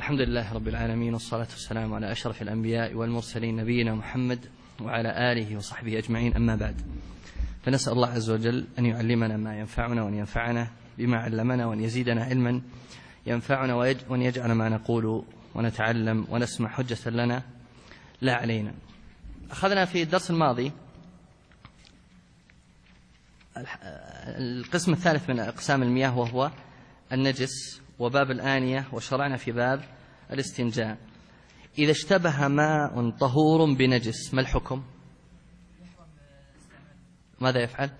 الحمد لله رب العالمين، والصلاة والسلام على أشرف الأنبياء والمرسلين نبينا محمد وعلى آله وصحبه أجمعين، أما بعد. فنسأل الله عز وجل أن يعلمنا ما ينفعنا وأن ينفعنا بما علمنا وأن يزيدنا علما ينفعنا وأن يجعل ما نقول ونتعلم ونسمع حجة لنا لا علينا. أخذنا في الدرس الماضي القسم الثالث من أقسام المياه وهو النجس وباب الآنية، وشرعنا في باب الاستنجاء. إذا اشتبه ماء طهور بنجس ما الحكم؟ ماذا يفعل؟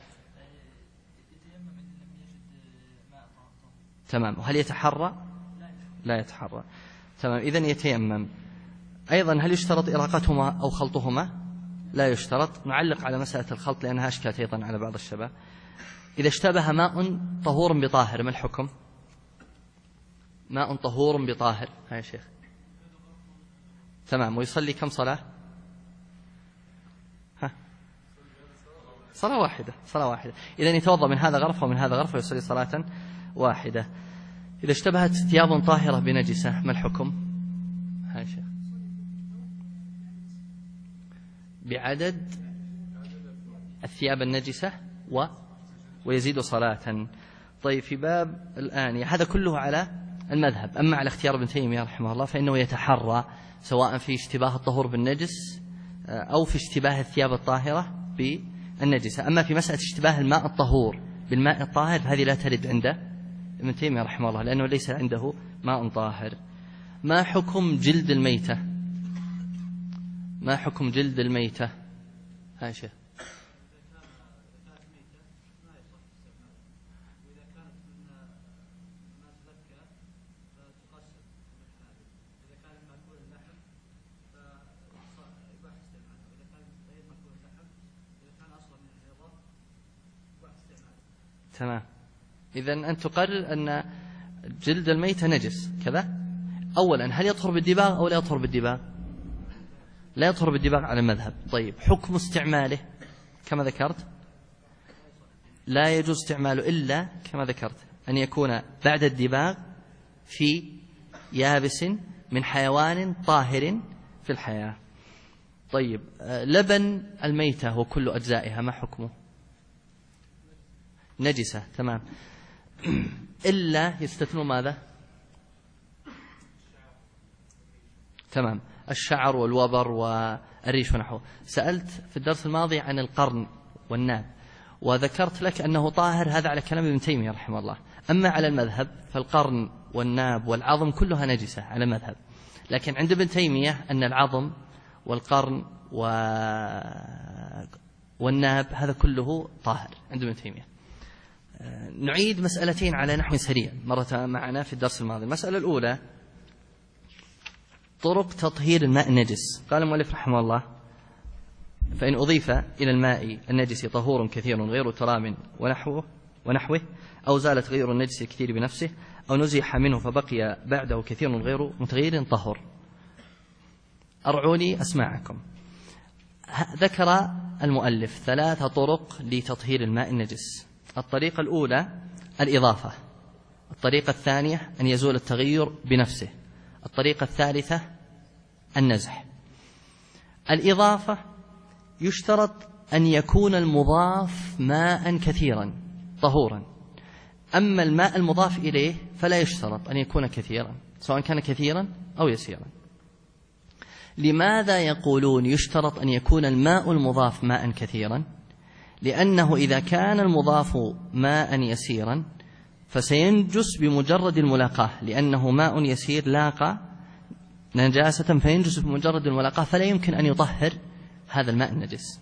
تمام. وهل يتحرى؟ لا يتحرى. تمام. إذن يتيمم. أيضا هل يشترط إراقتهما أو خلطهما؟ لا يشترط. نعلق على مسألة الخلط لأنها أشكلت أيضا على بعض الشباب. إذا اشتبه ماء طهور بطاهر ما الحكم؟ ماء طهور بطاهر. يا شيخ. تمام. ويصلي كم صلاة؟ صلاة واحدة. صلاة واحدة. إذن يتوضأ من هذا غرفة ومن هذا غرفة ويصلي صلاة واحدة. إذا اشتبهت ثياب طاهرة بنجسة ما الحكم؟ يا شيخ. بعدد الثياب النجسة ويزيد صلاة. طيب، في باب الآنية هذا كله على المذهب. أما على اختيار ابن تيمية رحمه الله فإنه يتحرى سواء في اشتباه الطهور بالنجس أو في اشتباه الثياب الطاهرة بالنجسة. أما في مسألة اشتباه الماء الطهور بالماء الطاهر هذه لا ترد عند ابن تيمية رحمه الله لأنه ليس عنده ماء طاهر. ما حكم جلد الميتة؟ ما حكم جلد الميتة؟ عائشة. تمام. إذن أن تقرر أن جلد الميتة نجس كذا. أولا، هل يطهر بالدباغ أو لا يطهر بالدباغ؟ لا يطهر بالدباغ على المذهب. طيب، حكم استعماله كما ذكرت لا يجوز استعماله إلا كما ذكرت أن يكون بعد الدباغ في يابس من حيوان طاهر في الحياة. طيب، لبن الميتة وكل أجزائها ما حكمه؟ نجسة. تمام. إلا يستثنوا ماذا؟ تمام. الشعر والوبر والريش ونحوه. سألت في الدرس الماضي عن القرن والناب وذكرت لك أنه طاهر، هذا على كلام ابن تيمية رحمه الله. أما على المذهب فالقرن والناب والعظم كلها نجسة على المذهب، لكن عند ابن تيمية أن العظم والقرن والناب هذا كله طاهر عند ابن تيمية. نعيد مسألتين على نحو سريع مرت معنا في الدرس الماضي. المسألة الأولى طرق تطهير الماء النجس. قال المؤلف رحمه الله: فإن أضيف إلى الماء النجس طهور كثير غير تراب ونحوه أو زالت غير النجس الكثير بنفسه أو نزح منه فبقي بعده كثير غير متغير طهر. أرعوني أسماعكم. ذكر المؤلف 3 طرق لتطهير الماء النجس. الطريقة الأولى الإضافة، الطريقة الثانية أن يزول التغير بنفسه، الطريقة الثالثة النزح. الإضافة يشترط أن يكون المضاف ماء كثيرا طهورا، أما الماء المضاف إليه فلا يشترط أن يكون كثيرا سواء كان كثيرا أو يسيرا. لماذا يقولون يشترط أن يكون الماء المضاف ماء كثيرا؟ لأنه إذا كان المضاف ماء يسيرا فسينجس بمجرد الملاقاة، لأنه ماء يسير لاقى نجاسة فينجس بمجرد الملاقاة، فلا يمكن أن يطهر هذا الماء النجس.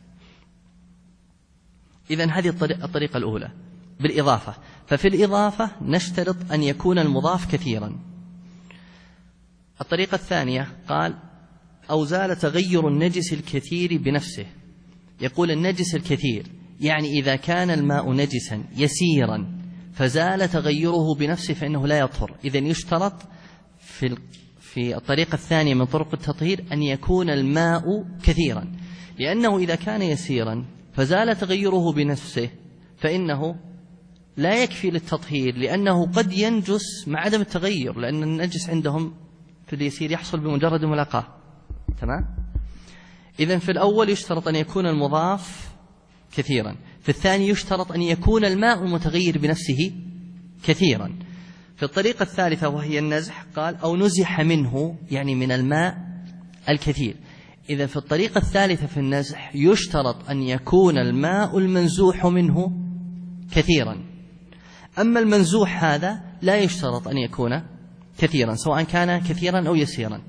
إذن هذه الطريقة الأولى بالإضافة. ففي الإضافة نشترط أن يكون المضاف كثيرا. الطريقة الثانية قال: أو زال تغير النجس الكثير بنفسه. يقول النجس الكثير يعني إذا كان الماء نجسا يسيرا فزال تغيره بنفسه فإنه لا يطهر. إذن يشترط في الطريقة الثانية من طرق التطهير أن يكون الماء كثيرا، لأنه إذا كان يسيرا فزال تغيره بنفسه فإنه لا يكفي للتطهير، لأنه قد ينجس مع عدم التغير، لأن النجس عندهم في اليسير يحصل بمجرد الملاقاة. تمام؟ إذن في الأول يشترط أن يكون المضاف كثيرا، في الثاني يشترط أن يكون الماء المتغير بنفسه كثيرا. في الطريقة الثالثة وهي النزح قال أو نزح منه، يعني من الماء الكثير. إذا في الطريقة الثالثة في النزح يشترط أن يكون الماء المنزوح منه كثيرا، أما المنزوح هذا لا يشترط أن يكون كثيرا سواء كان كثيرا أو يسيرا.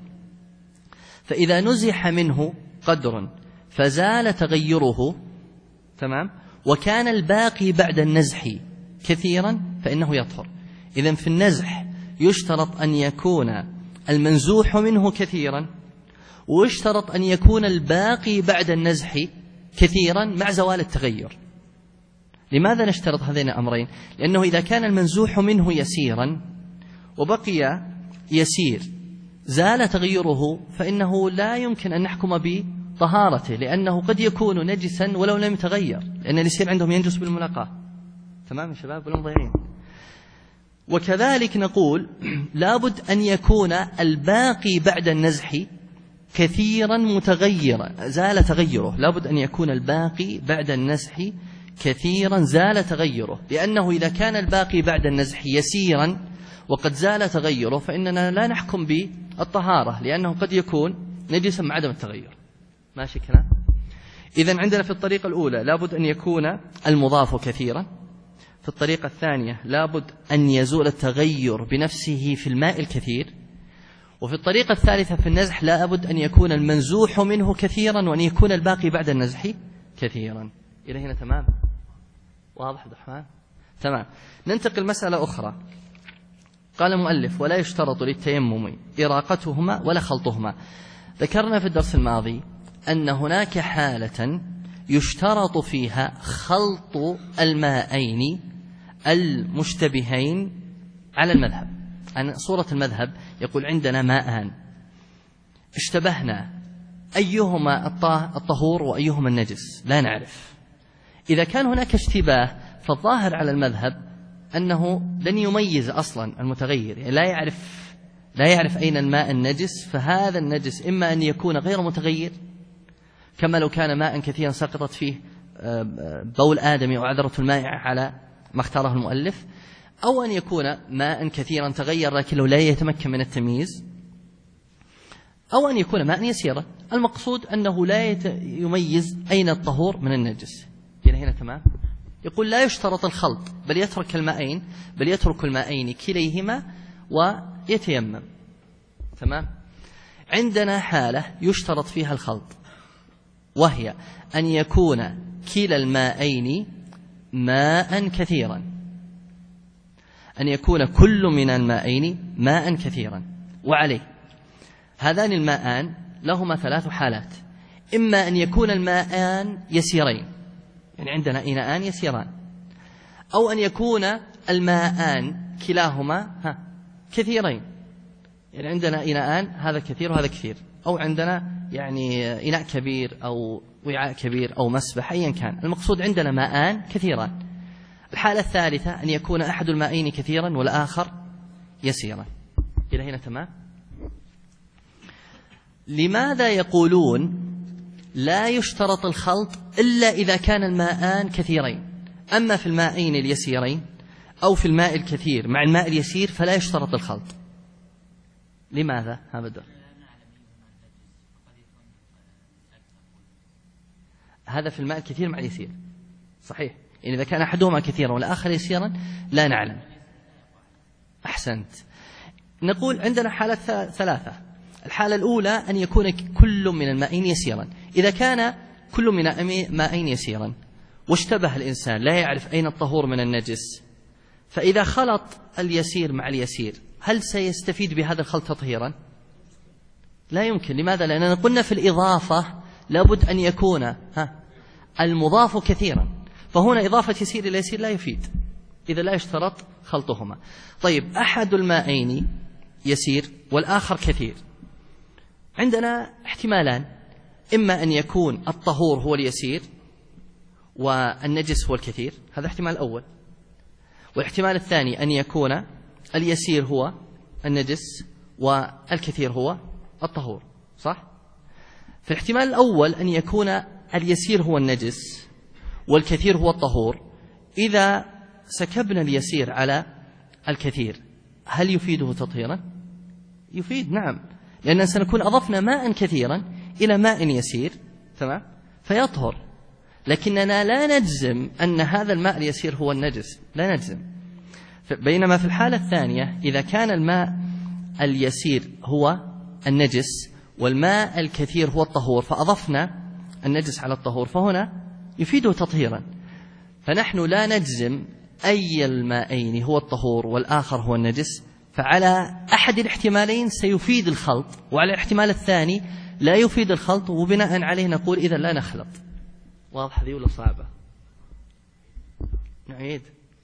فإذا نزح منه قدر فزال تغيره، تمام، وكان الباقي بعد النزح كثيرا فإنه يطهر. إذن في النزح يشترط أن يكون المنزوح منه كثيرا، ويشترط أن يكون الباقي بعد النزح كثيرا مع زوال التغير. لماذا نشترط هذين الأمرين؟ لأنه إذا كان المنزوح منه يسيرا وبقي يسير زال تغيره فإنه لا يمكن أن نحكم بطهارته، لأنه قد يكون نجسا ولو لم يتغير، لأن اليسير عندهم ينجس بالملاقاة. تمام يا شباب ولا ضايعين؟ وكذلك نقول لابد أن يكون الباقي بعد النزح كثيرا متغيرا زال تغيره، لابد أن يكون الباقي بعد النزح كثيرا زال تغيره، لأنه إذا كان الباقي بعد النزح يسيرا وقد زال تغيره فإننا لا نحكم بالطهارة، لأنه قد يكون نجسا مع عدم التغير. ماشي كلام؟ إذن عندنا في الطريقة الأولى لابد أن يكون المضاف كثيرا، في الطريقة الثانية لابد أن يزول التغير بنفسه في الماء الكثير، وفي الطريقة الثالثة في النزح لابد أن يكون المنزوح منه كثيرا وأن يكون الباقي بعد النزح كثيرا. إلى هنا تمام؟ واضح عبد الرحمن؟ تمام. ننتقل مسألة أخرى. قال المؤلف ولا يشترط للتيمم إراقتهما ولا خلطهما. ذكرنا في الدرس الماضي أن هناك حالة يشترط فيها خلط الماءين المشتبهين على المذهب. عن صورة المذهب يقول عندنا ماءان اشتبهنا، أيهما الطهور وأيهما النجس لا نعرف. إذا كان هناك اشتباه فالظاهر على المذهب أنه لن يميز أصلا المتغير، يعني لا يعرف أين الماء النجس، فهذا النجس إما أن يكون غير متغير كما لو كان ماء كثيرا سقطت فيه بول آدمي وعذرة الماء على ما اختاره المؤلف، أو أن يكون ماء كثيرا تغير لكنه لا يتمكن من التمييز، أو أن يكون ماء يسيرا. المقصود أنه لا يميز أين الطهور من النجس. هنا تمام؟ يقول لا يشترط الخلط، بل يترك الماءين كليهما ويتيمم. تمام؟ عندنا حالة يشترط فيها الخلط، وهي أن يكون كلا الماءين ماء كثيرا، أن يكون كل من الماءين ماء كثيرا. وعليه هذان الماءان لهما ثلاث حالات: إما أن يكون الماءان يسيرين، يعني عندنا إناءان يسيران، أو أن يكون الماءان كلاهما كثيرين، يعني عندنا إناءان هذا كثير وهذا كثير، أو عندنا يعني إناء كبير أو وعاء كبير أو مسبح أيا كان، المقصود عندنا ماءان كثيران. الحالة الثالثة أن يكون أحد الماءين كثيرا والآخر يسيرا. إلى هنا تمام؟ لماذا يقولون لا يشترط الخلط إلا إذا كان الماءان كثيرين، أما في الماءين اليسيرين أو في الماء الكثير مع الماء اليسير فلا يشترط الخلط؟ لماذا؟ ها بدر. هذا في الماء الكثير مع اليسير صحيح، يعني إذا كان أحدهما كثيرا والآخر يسيرا لا نعلم. أحسنت. نقول عندنا حالة ثلاثة. الحالة الأولى أن يكون كل من الماءين يسيرا. إذا كان كل من الماءين يسيرا واشتبه الإنسان لا يعرف أين الطهور من النجس، فإذا خلط اليسير مع اليسير هل سيستفيد بهذا الخلط تطهيرا؟ لا يمكن. لماذا؟ لأننا قلنا في الإضافة لابد أن يكون المضاف كثيرا، فهنا إضافة يسير إلى يسير لا يفيد، إذا لا يشترط خلطهما. طيب أحد الماءين يسير والآخر كثير، عندنا احتمالان: إما أن يكون الطهور هو اليسير والنجس هو الكثير، هذا احتمال الأول، والاحتمال الثاني أن يكون اليسير هو النجس والكثير هو الطهور، صح؟ في الاحتمال الأول أن يكون اليسير هو النجس والكثير هو الطهور، إذا سكبنا اليسير على الكثير هل يفيده تطهيرا؟ يفيد، نعم، لأننا سنكون أضفنا ماء كثيرا إلى ماء يسير، تمام، فيطهر، لكننا لا نجزم أن هذا الماء اليسير هو النجس، لا نجزم. بينما في الحالة الثانية إذا كان الماء اليسير هو النجس والماء الكثير هو الطهور فأضفنا النجس على الطهور، فهنا يفيده تطهيرا. فنحن لا نجزم أي المائين هو الطهور والآخر هو النجس، فعلى أحد الاحتمالين سيفيد الخلط، وعلى الاحتمال الثاني لا يفيد الخلط، وبناء عليه نقول إذا لا نخلط. واضح هذه ولا صعبة؟ نعيد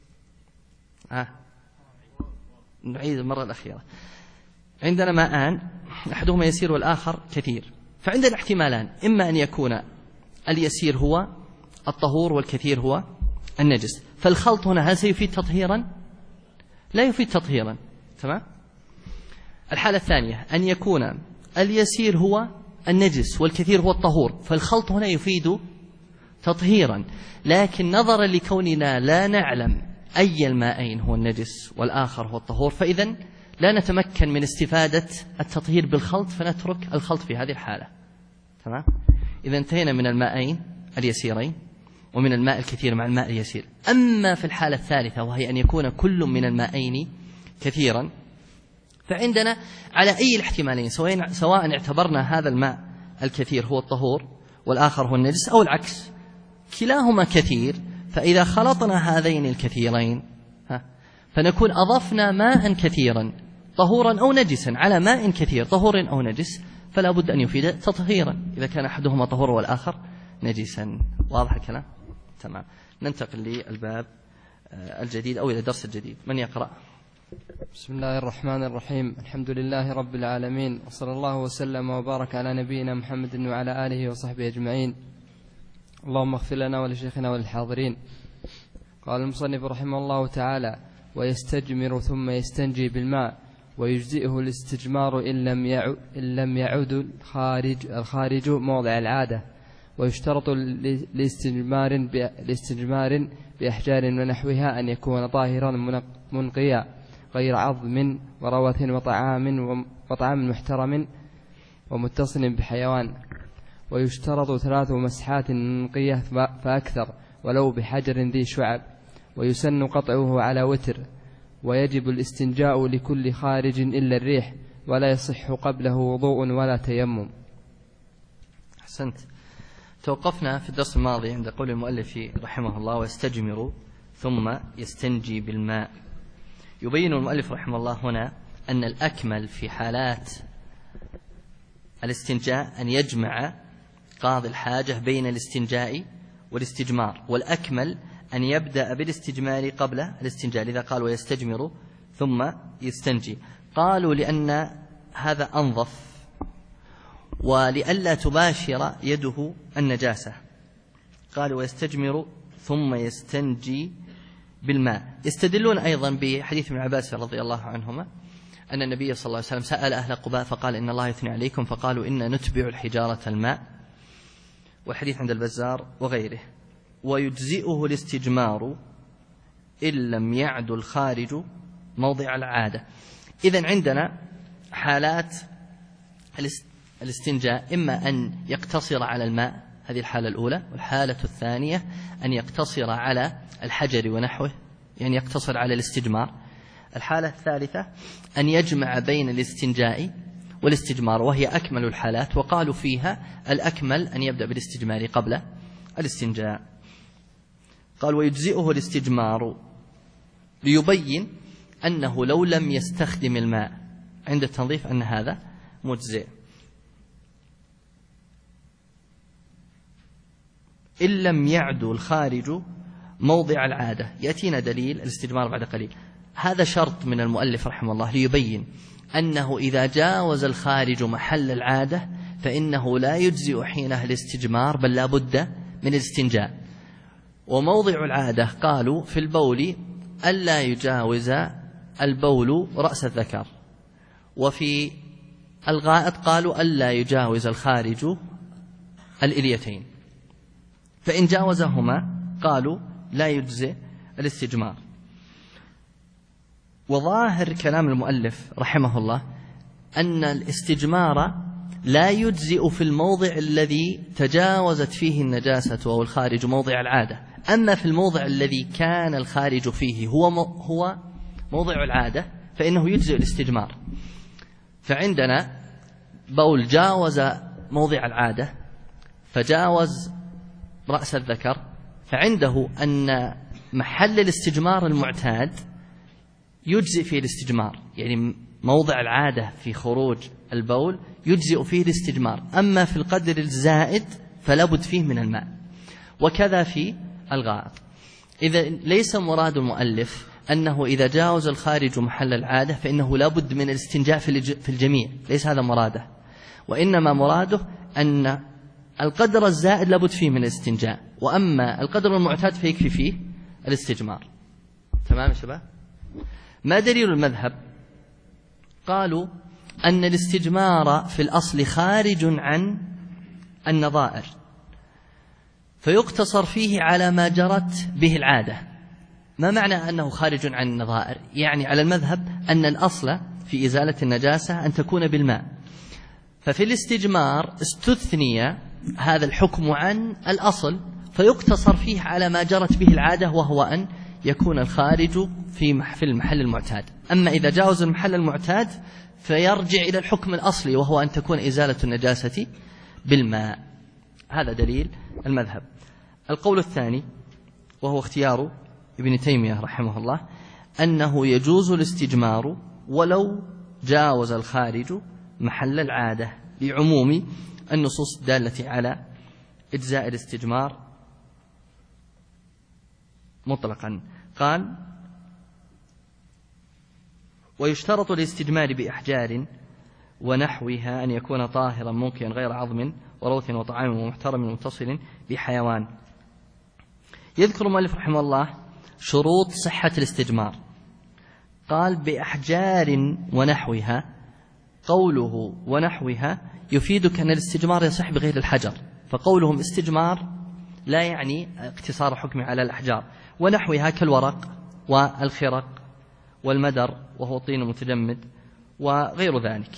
نعيد المرة الأخيرة. عندنا ماءان أحدهما يسير والآخر كثير، فعندنا احتمالان، إما أن يكون اليسير هو الطهور والكثير هو النجس، فالخلط هنا هل سيفيد تطهيرا؟ لا يفيد تطهيرا، تمام. الحالة الثانية أن يكون اليسير هو النجس والكثير هو الطهور، فالخلط هنا يفيد تطهيرا، لكن نظرا لكوننا لا نعلم أي المائين هو النجس والآخر هو الطهور، فإذن لا نتمكن من استفادة التطهير بالخلط، فنترك الخلط في هذه الحالة، تمام. إذا انتهينا من المائين اليسيرين ومن الماء الكثير مع الماء اليسير. أما في الحالة الثالثة وهي أن يكون كل من المائين كثيرا، فعندنا على أي الاحتمالين، سواء اعتبرنا هذا الماء الكثير هو الطهور والآخر هو النجس، أو العكس كلاهما كثير، فإذا خلطنا هذين الكثيرين فنكون أضفنا ماء كثيرا طهورا أو نجسا على ماء كثير طهور أو نجس، فلا بد أن يفيد تطهيرا إذا كان أحدهما طهور والآخر نجسا. واضح الكلام؟ تمام. ننتقل للباب الجديد أو إلى الدرس الجديد. من يقرأ؟ بسم الله الرحمن الرحيم. الحمد لله رب العالمين، وصلى الله وسلم وبارك على نبينا محمد وعلى آله وصحبه أجمعين. اللهم اغفر لنا ولشيخنا وللحاضرين. قال المصنف رحمه الله تعالى: ويستجمر ثم يستنجي بالماء، ويجزئه الاستجمار إن لم يعد الخارج موضع العادة، ويشترط الاستجمار بأحجار ونحوها أن يكون طاهرا منقيا غير عظم وروث وطعام محترم ومتصل بحيوان، ويشترط 3 مسحات منقية فأكثر ولو بحجر ذي شعب، ويسن قطعه على وتر، ويجب الاستنجاء لكل خارج إلا الريح، ولا يصح قبله وضوء ولا تيمم. أحسنت. توقفنا في الدرس الماضي عند قول المؤلف رحمه الله: ويستجمر ثم يستنجي بالماء. يبين المؤلف رحمه الله هنا أن الأكمل في حالات الاستنجاء أن يجمع قاضي الحاجة بين الاستنجاء والاستجمار، والأكمل أن يبدأ بالاستجمار قبل الاستنجاء، لذا قال ويستجمر ثم يستنجي. قالوا لأن هذا أنظف ولئلا تباشر يده النجاسة، قالوا ويستجمر ثم يستنجي بالماء. يستدلون أيضا بحديث ابن عباس رضي الله عنهما أن النبي صلى الله عليه وسلم سأل أهل قباء فقال: إن الله يثني عليكم، فقالوا: إن نتبع الحجارة الماء، والحديث عند البزار وغيره. ويجزئه الاستجمار إن لم يعد الخارج موضع العادة. إذن عندنا حالات الاستنجاء: إما أن يقتصر على الماء، هذه الحالة الأولى، والحالة الثانية أن يقتصر على الحجر ونحوه، يعني يقتصر على الاستجمار. الحالة الثالثة أن يجمع بين الاستنجاء والاستجمار، وهي أكمل الحالات، وقالوا فيها الأكمل أن يبدأ بالاستجمار قبل الاستنجاء. قال ويجزئه الاستجمار، ليبين أنه لو لم يستخدم الماء عند التنظيف أن هذا مجزئ. إن لم يعد الخارج موضع العادة، يأتينا دليل الاستجمار بعد قليل. هذا شرط من المؤلف رحمه الله ليبين أنه إذا جاوز الخارج محل العادة فإنه لا يجزئ حينها الاستجمار، بل لا بد من الاستنجاء. وموضع العادة قالوا في البول ألا يجاوز البول رأس الذكر، وفي الغائط قالوا ألا يجاوز الخارج الإليتين، فإن جاوزهما قالوا لا يجزئ الاستجمار. وظاهر كلام المؤلف رحمه الله أن الاستجمار لا يجزئ في الموضع الذي تجاوزت فيه النجاسة أو الخارج موضع العادة، أما في الموضع الذي كان الخارج فيه هو موضع العادة فإنه يجزئ الاستجمار. فعندنا بول جاوز موضع العادة فجاوز رأس الذكر، فعنده أن محل الاستجمار المعتاد يجزئ فيه الاستجمار، يعني موضع العادة في خروج البول يجزئ فيه الاستجمار، أما في القدر الزائد فلا بد فيه من الماء. وكذا في الغائط. إذا ليس مراد المؤلف أنه إذا جاوز الخارج محل العادة فإنه لا بد من الاستنجاء في الجميع، ليس هذا مراده، وإنما مراده أن القدر الزائد لا بد فيه من الاستنجاء، وأما القدر المعتاد فيكفي فيه الاستجمار. تمام يا شباب؟ ما دليل المذهب؟ قالوا أن الاستجمار في الأصل خارج عن النظائر، فيقتصر فيه على ما جرت به العادة. ما معنى أنه خارج عن النظائر؟ يعني على المذهب أن الأصل في إزالة النجاسة أن تكون بالماء، ففي الاستجمار استثني هذا الحكم عن الأصل، فيقتصر فيه على ما جرت به العادة، وهو أن يكون الخارج في المحل المعتاد. أما إذا جاوز المحل المعتاد فيرجع إلى الحكم الأصلي، وهو أن تكون إزالة النجاسة بالماء. هذا دليل المذهب. القول الثاني وهو اختيار ابن تيمية رحمه الله أنه يجوز الاستجمار ولو جاوز الخارج محل العادة، لعموم النصوص الدالة على إجزاء الاستجمار مطلقا. قال: ويشترط الاستجمار بأحجار ونحوها أن يكون طاهرا منقيا غير عظم وروث وطعام ومحترم متصل بحيوان. يذكر المؤلف رحمه الله شروط صحة الاستجمار. قال: بأحجار ونحوها. قوله ونحوها يفيدك أن الاستجمار يصح بغير الحجر، فقولهم استجمار لا يعني اقتصار حكمه على الأحجار. ونحوها كالورق والخرق والمدر وهو الطين المتجمد وغير ذلك.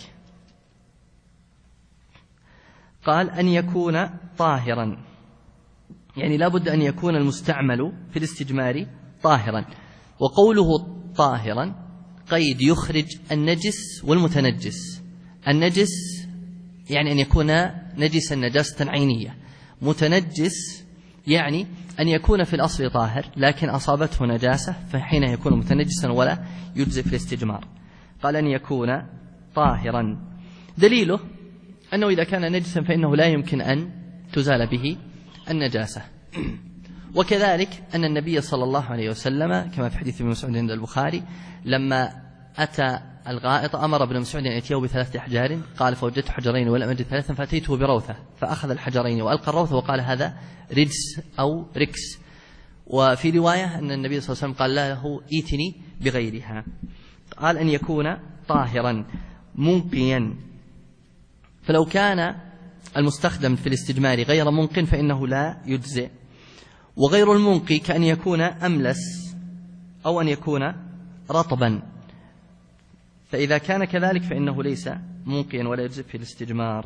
قال: أن يكون طاهرا، يعني لا بد أن يكون المستعمل في الاستجمار طاهرا. وقوله طاهرا قيد يخرج النجس والمتنجس. النجس يعني أن يكون نجسا نجاسة عينية، متنجس يعني أن يكون في الأصل طاهر لكن أصابته نجاسة فحين يكون متنجسا ولا يجزئ في الاستجمار. قال: أن يكون طاهرا. دليله أنه إذا كان نجسا فإنه لا يمكن أن تزال به النجاسة. وكذلك أن النبي صلى الله عليه وسلم كما في حديث ابن مسعود عند البخاري لما أتى الغائط أمر ابن مسعود أن يأتيه ب3 أحجار، قال: فوجدت حجرين ولم أجد 3 فأتيته بروثة، فأخذ الحجرين وألقى الروثة وقال: هذا رجس أو ركس. وفي رواية أن النبي صلى الله عليه وسلم قال له: إيتني بغيرها. قال: أن يكون طاهرا منقيا. فلو كان المستخدم في الاستجمار غير منق فإنه لا يجزئ. وغير المنقي كأن يكون أملس أو أن يكون رطبا، فإذا كان كذلك فإنه ليس منقيا ولا يجزئ في الاستجمار.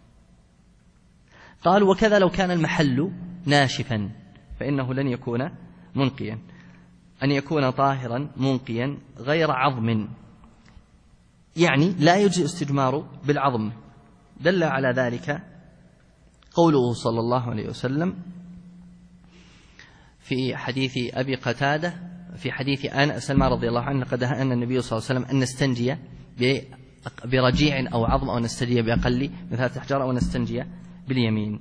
قال: وكذا لو كان المحل ناشفا فإنه لن يكون منقيا. أن يكون طاهرا منقيا غير عظم، يعني لا يجزئ استجمار بالعظم. دل على ذلك قوله صلى الله عليه وسلم في حديث أبي قتادة في حديث سلمان رضي الله عنه: قد نهى النبي صلى الله عليه وسلم أن نستنجي برجيع أو عظم، أو نستنجي بأقل من 3 أحجار، أو نستنجي باليمين.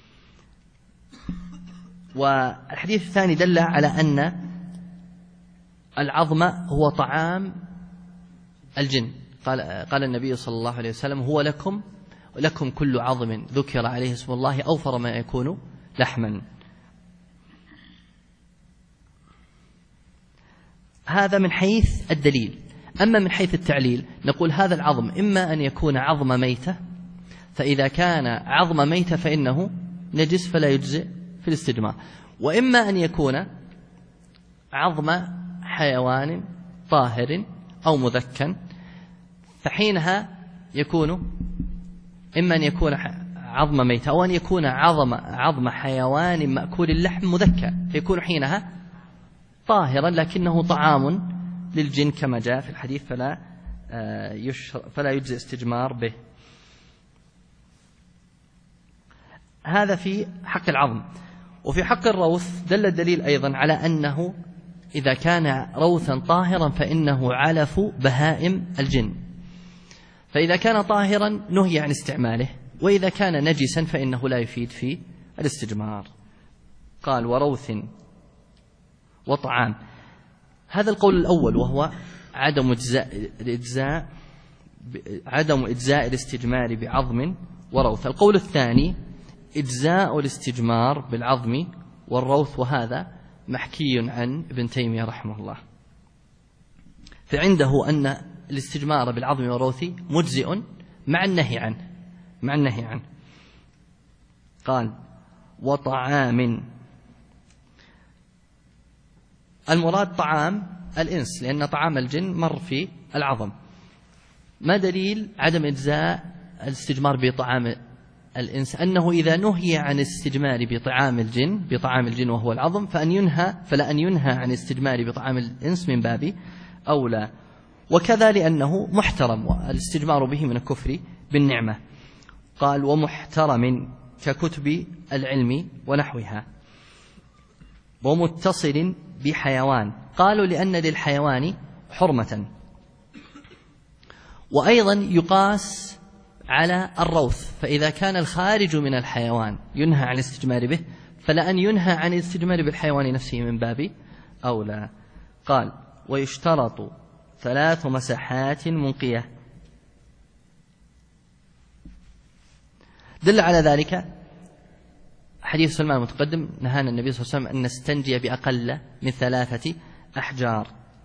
والحديث الثاني دل على أن العظم هو طعام الجن. قال النبي صلى الله عليه وسلم: هو لكم كل عظم ذكر عليه اسم الله أوفر ما يكون لحما. هذا من حيث الدليل. أما من حيث التعليل نقول هذا العظم إما أن يكون عظم ميتة، فإذا كان عظم ميتة فإنه نجس فلا يجزئ في الاستجمار، وإما أن يكون عظم حيوان طاهر أو مذكى، فحينها يكون إما أن يكون عظم ميتة أو أن يكون عظم حيوان مأكول اللحم مذكى، فيكون حينها طاهرا لكنه طعام للجن كما جاء في الحديث، فلا يجزئ استجمار به. هذا في حق العظم. وفي حق الروث دل الدليل أيضا على أنه إذا كان روثا طاهرا فإنه علف بهائم الجن، فإذا كان طاهرا نهي عن استعماله، وإذا كان نجسا فإنه لا يفيد في الاستجمار. قال وروث وطعام. هذا القول الأول وهو عدم إجزاء الاستجمار بعظم وروث. القول الثاني إجزاء الاستجمار بالعظم والروث، وهذا محكي عن ابن تيمية رحمه الله، فعنده أن الاستجمار بالعظم والروث مجزئ مع النهي عنه. قال وطعام. المراد طعام الإنس، لأن طعام الجن مر في العظم. ما دليل عدم إجزاء الاستجمار بطعام الإنس؟ أنه إذا نهي عن الاستجمار بطعام الجن وهو العظم فلا أن ينهى عن الاستجمار بطعام الإنس من باب أولى. وكذا لأنه محترم، والاستجمار به من الكفر بالنعمة. قال ومحترم ككتب العلم ونحوها، ومتصل بحيوان. قالوا لأن للحيوان حرمة. وأيضا يقاس على الروث، فإذا كان الخارج من الحيوان ينهى عن الاستجمار به، فلا أن ينهى عن الاستجمار بالحيوان نفسه من باب أولى. قال ويشترط 3 مساحات منقية. دل على ذلك حديث سلمان المتقدم، نهانا النبي صلى الله عليه وسلم أن نستنجي بأقل من 3 أحجار.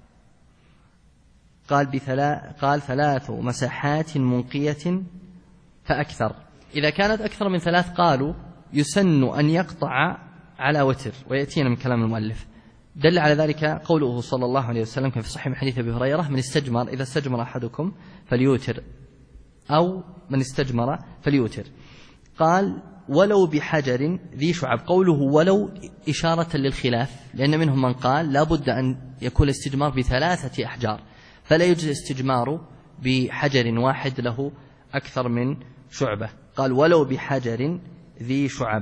قال 3 مساحات منقية فأكثر. إذا كانت أكثر من 3 قالوا يسن أن يقطع على وتر، ويأتينا من كلام المؤلف. دل على ذلك قوله صلى الله عليه وسلم كما في صحيح من حديث أبي هريرة: من استجمر إذا استجمر أحدكم فليوتر، أو من استجمر فليوتر. قال ولو بحجر ذي شعب. قوله ولو إشارة للخلاف، لأن منهم من قال لا بد أن يكون الاستجمار ب3 أحجار، فلا يجوز استجمار بحجر واحد له أكثر من شعبة. قال ولو بحجر ذي شعب.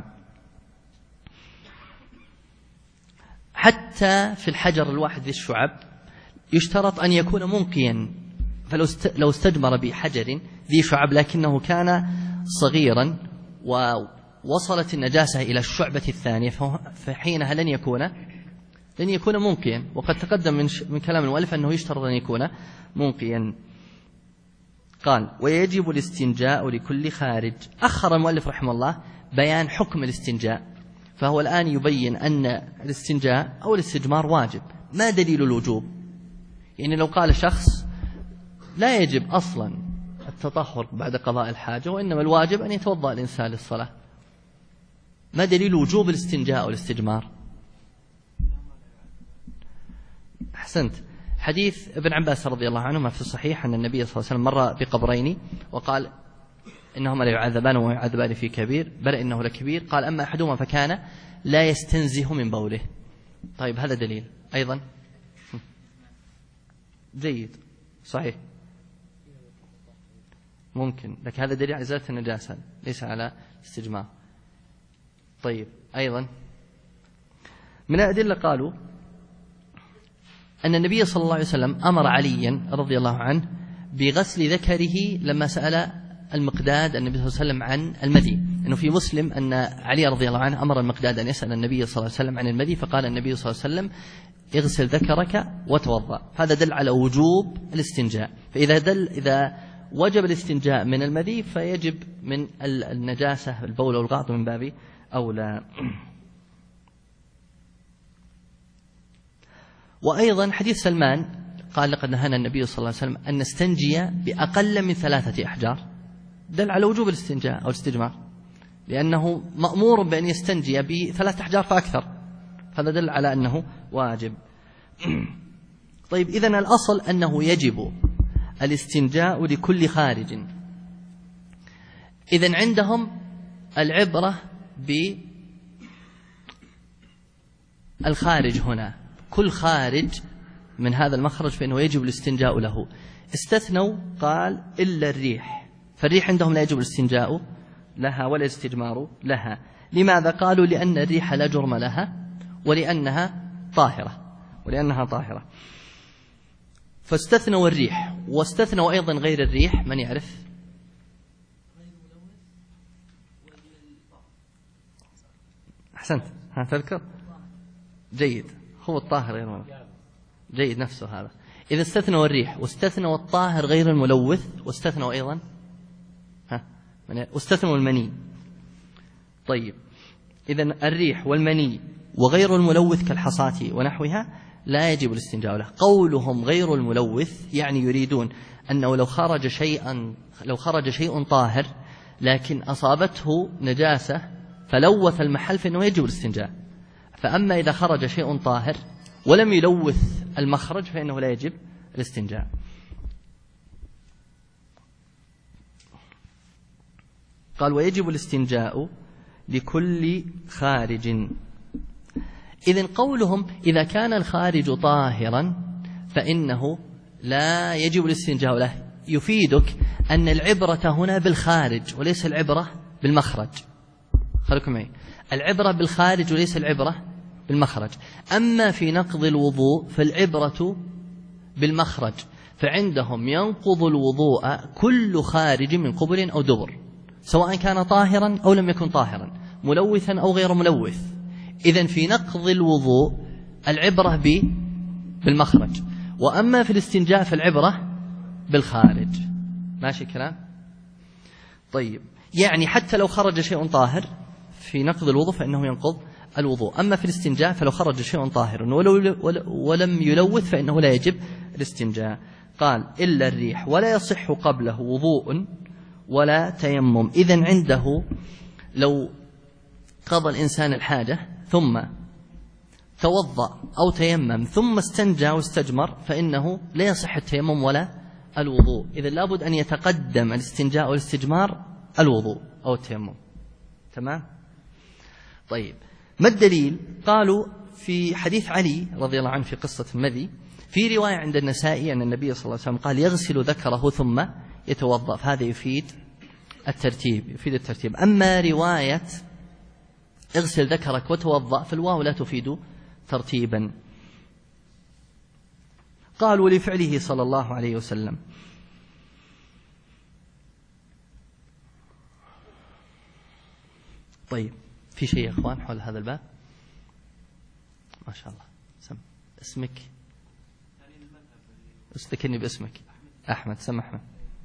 حتى في الحجر الواحد ذي الشعب يشترط أن يكون منقيا، فلو استجمر بحجر ذي شعب لكنه كان صغيرا ووصلت النجاسة إلى الشعبة الثانية، فحينها لن يكون منقيا. وقد تقدم من كلام المؤلف أنه يشترط أن يكون منقيا. قال ويجب الاستنجاء لكل خارج. أخر المؤلف رحمه الله بيان حكم الاستنجاء، فهو الآن يبين أن الاستنجاء أو الاستجمار واجب. ما دليل الوجوب؟ يعني لو قال شخص لا يجب أصلا التطهر بعد قضاء الحاجة، وإنما الواجب أن يتوضأ الإنسان للصلاة، ما دليل وجوب الاستنجاء أو الاستجمار؟ أحسنت. حديث ابن عباس رضي الله عنهما في الصحيح أن النبي صلى الله عليه وسلم مر بقبرين وقال إنهما لا يعذبان ويعذبان في كبير، بل إنه لكبير. قال أما أحدهما فكان لا يستنزه من بوله. طيب هذا دليل أيضا جيد صحيح ممكن، لكن هذا دليل على إزالة النجاسة ليس على استجمار. طيب أيضا من الأدلة قالوا أن النبي صلى الله عليه وسلم أمر عليا رضي الله عنه بغسل ذكره لما سأل المقداد النبي صلى الله عليه وسلم عن المذي. إنه في مسلم أن علي رضي الله عنه أمر المقداد أن يسأل النبي صلى الله عليه وسلم عن المذي، فقال النبي صلى الله عليه وسلم اغسل ذكرك وتوضأ. هذا دل على وجوب الاستنجاء. إذا وجب الاستنجاء من المذي فيجب من النجاسة البول والغائط من باب أولى. وأيضا حديث سلمان قال لقد نهانا النبي صلى الله عليه وسلم أن نستنجي بأقل من 3 أحجار، دل على وجوب الاستنجاء أو الاستجمار، لأنه مأمور بأن يستنجي ب3 أحجار فأكثر، هذا دل على أنه واجب. طيب إذن الأصل أنه يجب الاستنجاء لكل خارج. إذن عندهم العبرة بالخارج هنا، كل خارج من هذا المخرج فإنه يجب الاستنجاء له. استثنوا قال إلا الريح، فالريح عندهم لا يجب الاستنجاء لها ولا الاستجمار لها. لماذا؟ قالوا لأن الريح لا جرم لها ولأنها طاهرة، فاستثنوا الريح، واستثنوا أيضا غير الريح. من يعرف؟ أحسنت، تذكر جيد، هو الطاهر غير الملوث، جيد نفسه هذا. إذا استثنوا الريح واستثنوا الطاهر غير الملوث، واستثنوا أيضا واستثنوا المني. طيب إذن الريح والمني وغير الملوث كالحصاة ونحوها لا يجب الاستنجاء له. قولهم غير الملوث يعني يريدون أنه لو خرج شيء طاهر لكن أصابته نجاسة فلوث المحل فإنه يجب الاستنجاء. فأما إذا خرج شيء طاهر ولم يلوث المخرج فإنه لا يجب الاستنجاء. قال ويجب الاستنجاء لكل خارج. إذن قولهم إذا كان الخارج طاهرا فإنه لا يجب الاستنجاء له يفيدك أن العبرة هنا بالخارج وليس العبرة بالمخرج. خليكم معي، العبرة بالخارج وليس العبرة بالمخرج. أما في نقض الوضوء فالعبرة بالمخرج، فعندهم ينقض الوضوء كل خارج من قبل أو دبر، سواء كان طاهرا أو لم يكن طاهرا، ملوثا أو غير ملوث. إذن في نقض الوضوء العبرة بالمخرج، وأما في الاستنجاء فالعبرة بالخارج. ماشي كلام؟ طيب يعني حتى لو خرج شيء طاهر في نقض الوضوء فإنه ينقض الوضوء، أما في الاستنجاء فلو خرج شيء طاهر ولم يلوث فإنه لا يجب الاستنجاء. قال إلا الريح ولا يصح قبله وضوء ولا تيمم. إذن عنده لو قضى الإنسان الحاجة ثم توضأ أو تيمم ثم استنجى واستجمر فإنه لا يصح التيمم ولا الوضوء. إذن لابد أن يتقدم الاستنجاء والاستجمار الوضوء أو التيمم. تمام؟ طيب ما الدليل؟ قالوا في حديث علي رضي الله عنه في قصة المذي، في رواية عند النسائي أن النبي صلى الله عليه وسلم قال يغسل ذكره ثم يتوضأ، فهذا يفيد الترتيب. أما رواية اغسل ذكرك وتوضأ فالواو لا تفيد ترتيبا. قالوا لفعله صلى الله عليه وسلم. طيب في شيء يا أخوان حول هذا الباب؟ ما شاء الله. اسمك؟ استكني باسمك. أحمد. سم أحمد.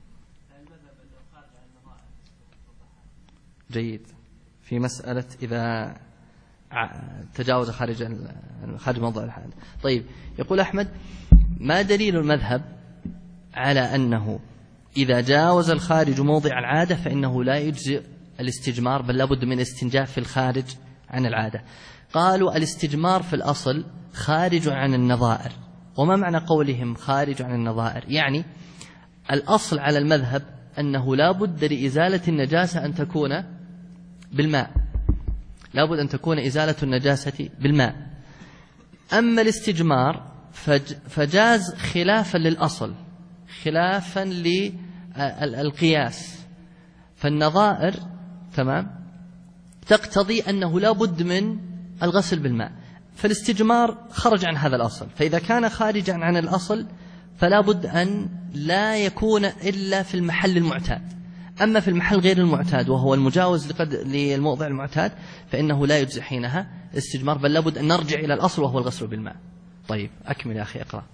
جيد. في مسألة إذا تجاوز خارج موضع الحال. طيب يقول أحمد ما دليل المذهب على أنه إذا جاوز الخارج موضع العادة فإنه لا يجزئ الاستجمار بل لابد من الاستنجاء في الخارج عن العادة؟ قالوا الاستجمار في الأصل خارج عن النظائر. وما معنى قولهم خارج عن النظائر؟ يعني الأصل على المذهب أنه لابد لإزالة النجاسة أن تكون بالماء، لابد أن تكون إزالة النجاسة بالماء. أما الاستجمار فجاز خلافا للأصل، خلافا للقياس. فالنظائر تمام تقتضي أنه لابد من الغسل بالماء، فالاستجمار خرج عن هذا الأصل. فإذا كان خارجا عن الأصل فلا بد أن لا يكون إلا في المحل المعتاد. أما في المحل غير المعتاد وهو المجاوز للموضع المعتاد فإنه لا يجزي حينها الاستجمار بل لابد أن نرجع إلى الأصل وهو الغسل بالماء. طيب أكمل يا أخي، اقرأ.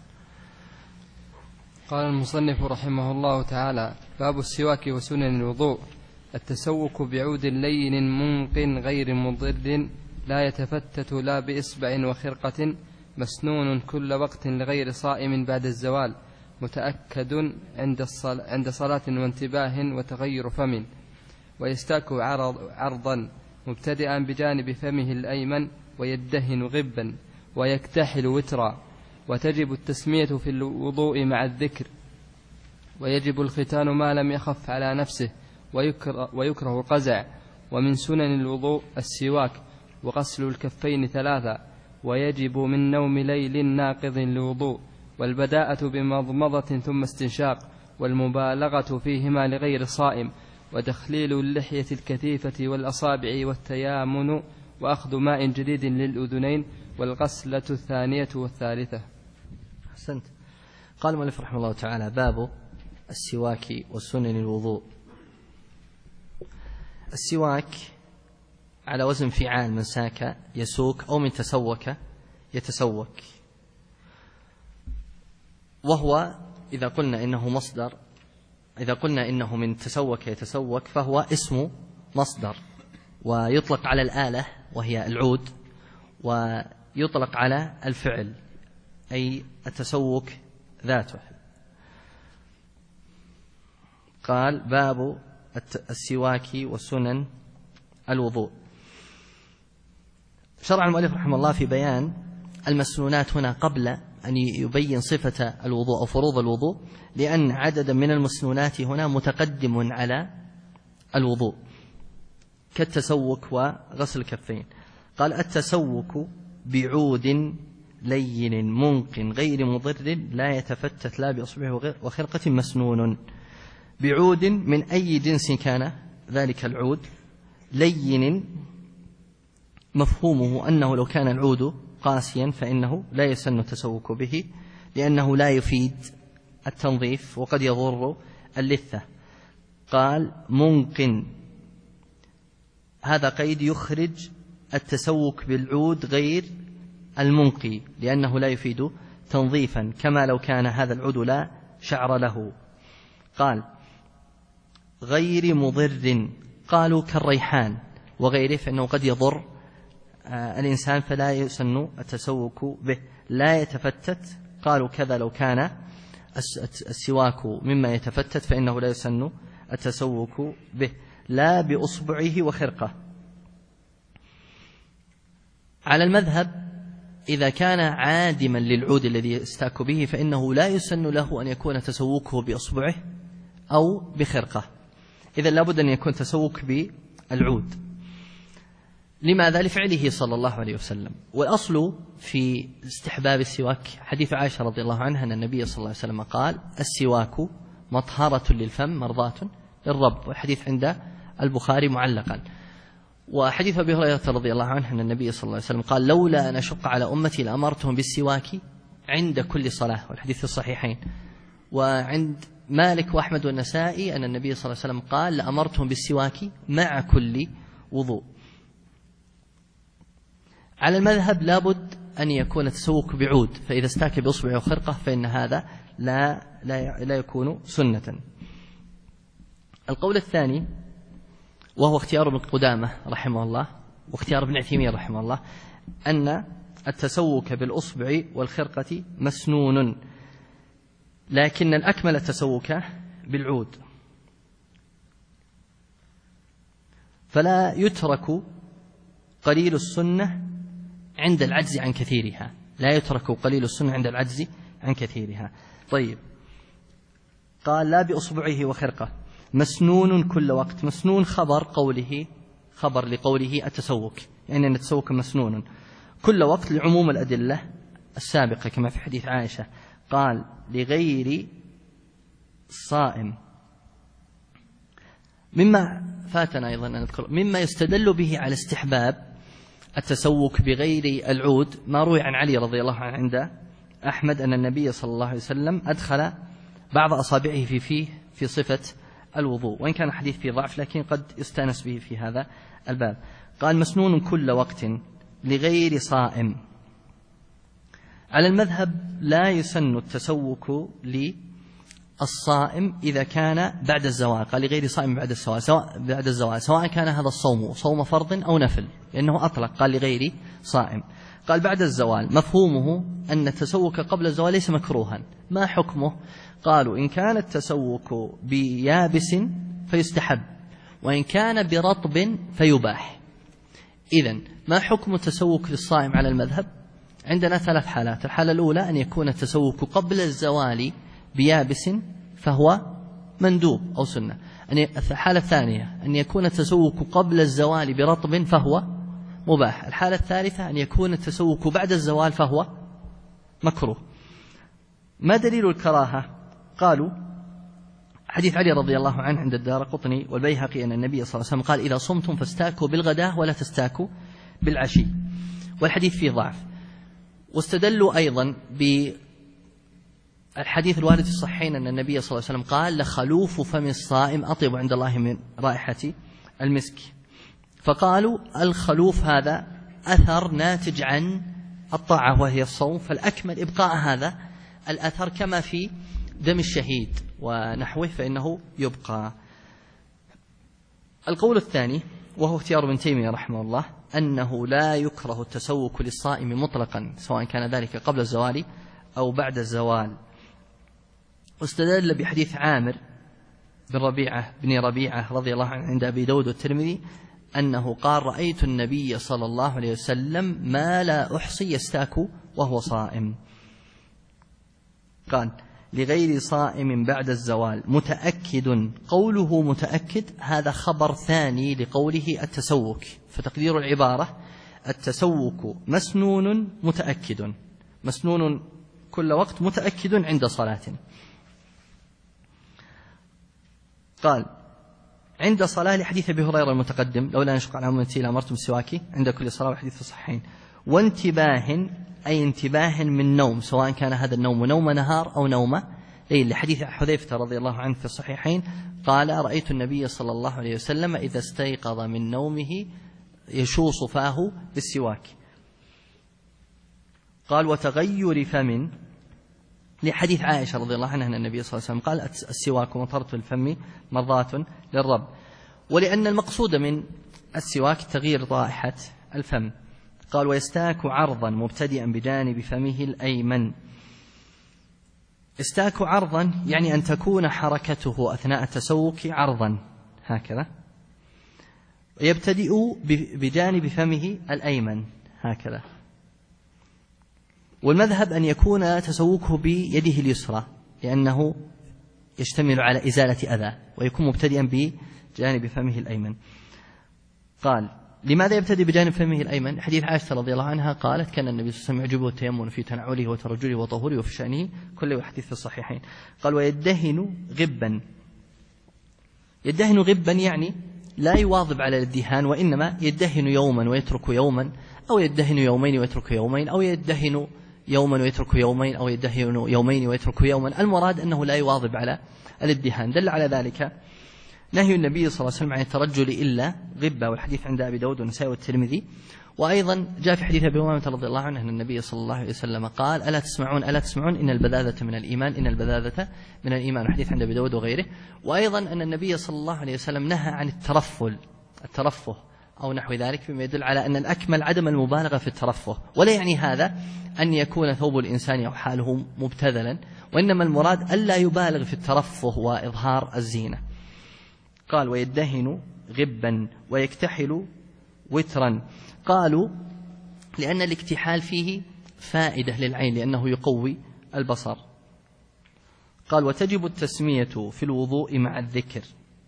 قال المصنف رحمه الله تعالى: باب السواك وسنن الوضوء. التسوك بعود لين منق غير مضر لا يتفتت لا بإصبع وخرقة مسنون كل وقت لغير صائم بعد الزوال متأكد عند صلاة وانتباه وتغير فم ويستاك عرضا مبتدئا بجانب فمه الأيمن ويدهن غبا ويكتحل وترا وتجب التسمية في الوضوء مع الذكر ويجب الختان ما لم يخف على نفسه ويكره القزع ومن سنن الوضوء السواك وغسل الكفين 3 ويجب من نوم ليل ناقض للوضوء والبداءة بمضمضة ثم استنشاق والمبالغة فيهما لغير صائم وتخليل اللحية الكثيفة والأصابع والتيامن وأخذ ماء جديد للأذنين والغسلة 2 و3. أحسنت. قال المؤلف رحمه الله تعالى: باب السواك وسنن الوضوء. السواك على وزن فعال من ساك يسوك أو من تسوك يتسوك، وهو إذا قلنا إنه مصدر، إذا قلنا إنه من تسوك يتسوك فهو اسم مصدر، ويطلق على الآلة وهي العود، ويطلق على الفعل أي التسوك ذاته. قال: باب السواك وسنن الوضوء. شرع المؤلف رحمه الله في بيان المسنونات هنا قبل أن يبين صفة الوضوء أو فروض الوضوء، لأن عددا من المسنونات هنا متقدم على الوضوء كالتسوك وغسل الكفين. قال: التسوك بعود لين منق غير مضر لا يتفتت لا بأصبعه وخرقة مسنون. بعود من أي جنس كان ذلك العود، لين مفهومه أنه لو كان العود قاسيا فإنه لا يسن التسوك به، لأنه لا يفيد التنظيف وقد يضر اللثة. قال: منق، هذا قيد يخرج التسوك بالعود غير المنقي، لأنه لا يفيد تنظيفا، كما لو كان هذا العود لا شعر له. قال: غير مضر، قالوا كالريحان وغيره فإنه قد يضر الإنسان فلا يسن التسوك به. لا يتفتت، قالوا كذا لو كان السواك مما يتفتت فإنه لا يسن التسوك به. لا بأصبعه وخرقة. على المذهب إذا كان عادما للعود الذي يستاك به فإنه لا يسن له أن يكون تسوكه بأصبعه أو بخرقة، إذا لابد أن يكون تسوك بالعود. لماذا؟ لفعله صلى الله عليه وسلم. والأصل في استحباب السواك حديث عائشة رضي الله عنها أن النبي صلى الله عليه وسلم قال: السواك مطهرة للفم مرضاة للرب، والحديث عند البخاري معلقا. وحديث أبي هريرة رضي الله عنه أن النبي صلى الله عليه وسلم قال: لولا أن أشق على أمتي لأمرتهم بالسواك عند كل صلاة، والحديث في الصحيحين. وعند مالك وأحمد والنسائي أن النبي صلى الله عليه وسلم قال: لأمرتهم بالسواك مع كل وضوء. على المذهب لابد أن يكون التسوك بعود، فإذا استاك بأصبع وخرقة فإن هذا لا يكون سنة. القول الثاني وهو اختيار ابن قدامة رحمه الله واختيار ابن عثيمين رحمه الله، أن التسوك بالأصبع والخرقة مسنون، لكن الأكمل التسوك بالعود، فلا يترك قليل السنة عند العجز عن كثيرها، لا يترك قليل السنة عند العجز عن كثيرها. طيب، قال: لا بأصبعه وخرقة مسنون كل وقت. مسنون خبر لقوله التسوك، يعني أن التسوك مسنون كل وقت لعموم الأدلة السابقة كما في حديث عائشة. قال: لغير صائم. مما فاتنا أيضا أن نذكر مما يستدل به على استحباب التسوك بغير العود ما روي عن علي رضي الله عنه عند أحمد أن النبي صلى الله عليه وسلم أدخل بعض أصابعه في فيه في صفة الوضوء، وإن كان الحديث فيه ضعف لكن قد يستأنس به في هذا الباب. قال: مسنون كل وقت لغير صائم. على المذهب لا يسن التسوك للصائم إذا كان بعد الزوال. قال: لغير صائم بعد الزوال، سواء كان هذا الصوم صوم فرض أو نفل، لأنه أطلق قال: لغير صائم. قال بعد الزوال مفهومه أن التسوك قبل الزوال ليس مكروها. ما حكمه؟ قالوا إن كان التسوك بيابس فيستحب، وإن كان برطب فيباح. إذن ما حكم التسوك للصائم على المذهب؟ عندنا 3 حالات. الحالة الأولى أن يكون التسوك قبل الزوال بيابس فهو مندوب أو سنة. الحالة الثانية أن يكون التسوك قبل الزوال برطب فهو مباح. الحالة الثالثة أن يكون التسوك بعد الزوال فهو مكروه. ما دليل الكراهة؟ قالوا حديث علي رضي الله عنه عند الدارقطني والبيهقي أن النبي صلى الله عليه وسلم قال إذا صمتم فاستاكوا بالغداة ولا تستاكوا بالعشي، والحديث فيه ضعف. واستدلوا أيضا بالحديث الوارد في الصحيحين أن النبي صلى الله عليه وسلم قال لخلوف فم الصائم أطيب عند الله من رائحة المسك. فقالوا الخلوف هذا أثر ناتج عن الطاعة وهي الصوم، فالأكمل إبقاء هذا الأثر كما في دم الشهيد ونحوه فإنه يبقى. القول الثاني وهو اختيار ابن تيمية رحمه الله أنه لا يكره التسوك للصائم مطلقا سواء كان ذلك قبل الزوال أو بعد الزوال. واستدل بحديث عامر بن ربيعة رضي الله عنه عند أبي داود والترمذي أنه قال رأيت النبي صلى الله عليه وسلم ما لا أحصي يستاك وهو صائم. قال لغير صائم بعد الزوال متأكد. قوله متأكد هذا خبر ثاني لقوله التسوك، فتقدير العبارة التسوك مسنون متأكد، مسنون كل وقت متأكد عند صلاة. قال عند صلاة لحديث أبي هريرة المتقدم لولا نشق على أمتي لأمرتم السواك عند كل صلاة، والحديث الصحيحين. وانتباه أي انتباه من نوم سواء كان هذا النوم نوم نهار أو نوم ليل، لحديث حذيفة رضي الله عنه في الصحيحين قال رأيت النبي صلى الله عليه وسلم إذا استيقظ من نومه يشوص فاه بالسواك. قال وتغير فم لحديث عائشة رضي الله عنها أن النبي صلى الله عليه وسلم قال السواك مطرة الفم مرضاة للرب، ولأن المقصود من السواك تغيير رائحة الفم. قال ويستاك عرضا مبتدئا بجانب فمه الأيمن. استاك عرضا يعني أن تكون حركته أثناء التسوك عرضا هكذا، يبتدئ بجانب فمه الأيمن هكذا. والمذهب أن يكون تسوكه بيده اليسرى لأنه يشتمل على إزالة أذى، ويكون مبتدئا بجانب فمه الأيمن. قال لماذا يبتدئ بجانب فمه الأيمن؟ حديث عائشة رضي الله عنها قالت كان النبي صلى الله عليه وسلم يعجبه التيمم في تنعله وترجله وطهوره وفي شأنه كله، حديث في الصحيحين. قال ويدهن غبا. يدهن غبا يعني لا يواظب على الدهان، وإنما يدهن يوما ويترك يوما، أو يدهن يومين ويترك يومين، أو يدهن يوما ويترك يومين، أو يدهن يومين ويترك يوما. المراد أنه لا يواظب على الادهان. دل على ذلك نهي النبي صلى الله عليه وسلم عن الترجل إلا غبة، والحديث عند أبي داود والنسائي والترمذي. وأيضا جاء في حديث أبي أمامة رضي الله عنه أن النبي صلى الله عليه وسلم قال ألا تسمعون إن البذاذة من الإيمان، إن البذاذة من الإيمان، الحديث عند أبي داود وغيره. وأيضا أن النبي صلى الله عليه وسلم نهى عن الترفه أو نحو ذلك، بما يدل على أن الأكمل عدم المبالغة في الترفه. ولا يعني هذا أن يكون ثوب الإنسان أو حاله مبتذلا، وإنما المراد ألا يبالغ في الترفه وإظهار الزينة. قال ويدهن غبا ويكتحل وترا. قالوا لأن الاكتحال فيه فائدة للعين لأنه يقوي البصر. قال وتجب التسمية في الوضوء مع الذكر.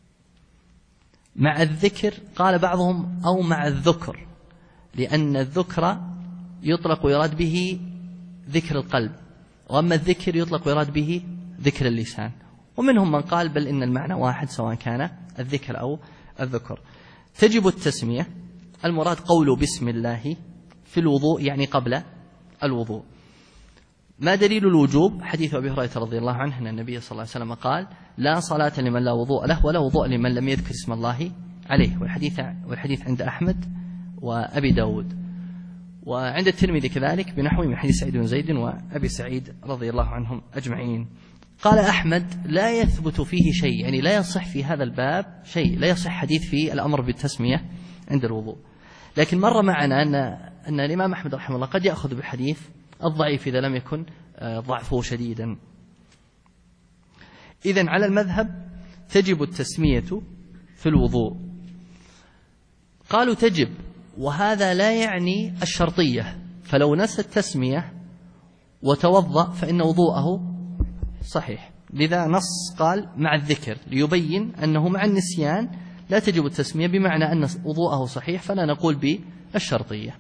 مع الذكر قال بعضهم أو مع الذكر، لأن الذكر يطلق ويراد به ذكر القلب، وأما الذكر يطلق ويراد به ذكر اللسان. ومنهم من قال بل إن المعنى واحد سواء كان الذكر أو الذكر. تجب التسمية، المراد قول بسم الله في الوضوء يعني قبل الوضوء. ما دليل الوجوب؟ حديث أبي هريرة رضي الله عنه أن النبي صلى الله عليه وسلم قال لا صلاة لمن لا وضوء له ولا وضوء لمن لم يذكر اسم الله عليه، والحديث عند أحمد وأبي داود، وعند الترمذي كذلك بنحو من حديث سعيد بن زيد وأبي سعيد رضي الله عنهم أجمعين. قال أحمد لا يثبت فيه شيء، يعني لا يصح في هذا الباب شيء، لا يصح حديث في الأمر بالتسمية عند الوضوء. لكن مر معنا أن أن الإمام أحمد رحمه الله قد يأخذ بالحديث الضعيف إذا لم يكن ضعفه شديدا. إذن على المذهب تجب التسمية في الوضوء. قالوا تجب، وهذا لا يعني الشرطية، فلو نسى التسمية وتوضأ فإن وضوءه صحيح. لذا نص قال مع الذكر ليبين أنه مع النسيان لا تجب التسمية، بمعنى أن وضوءه صحيح، فلا نقول بالشرطية.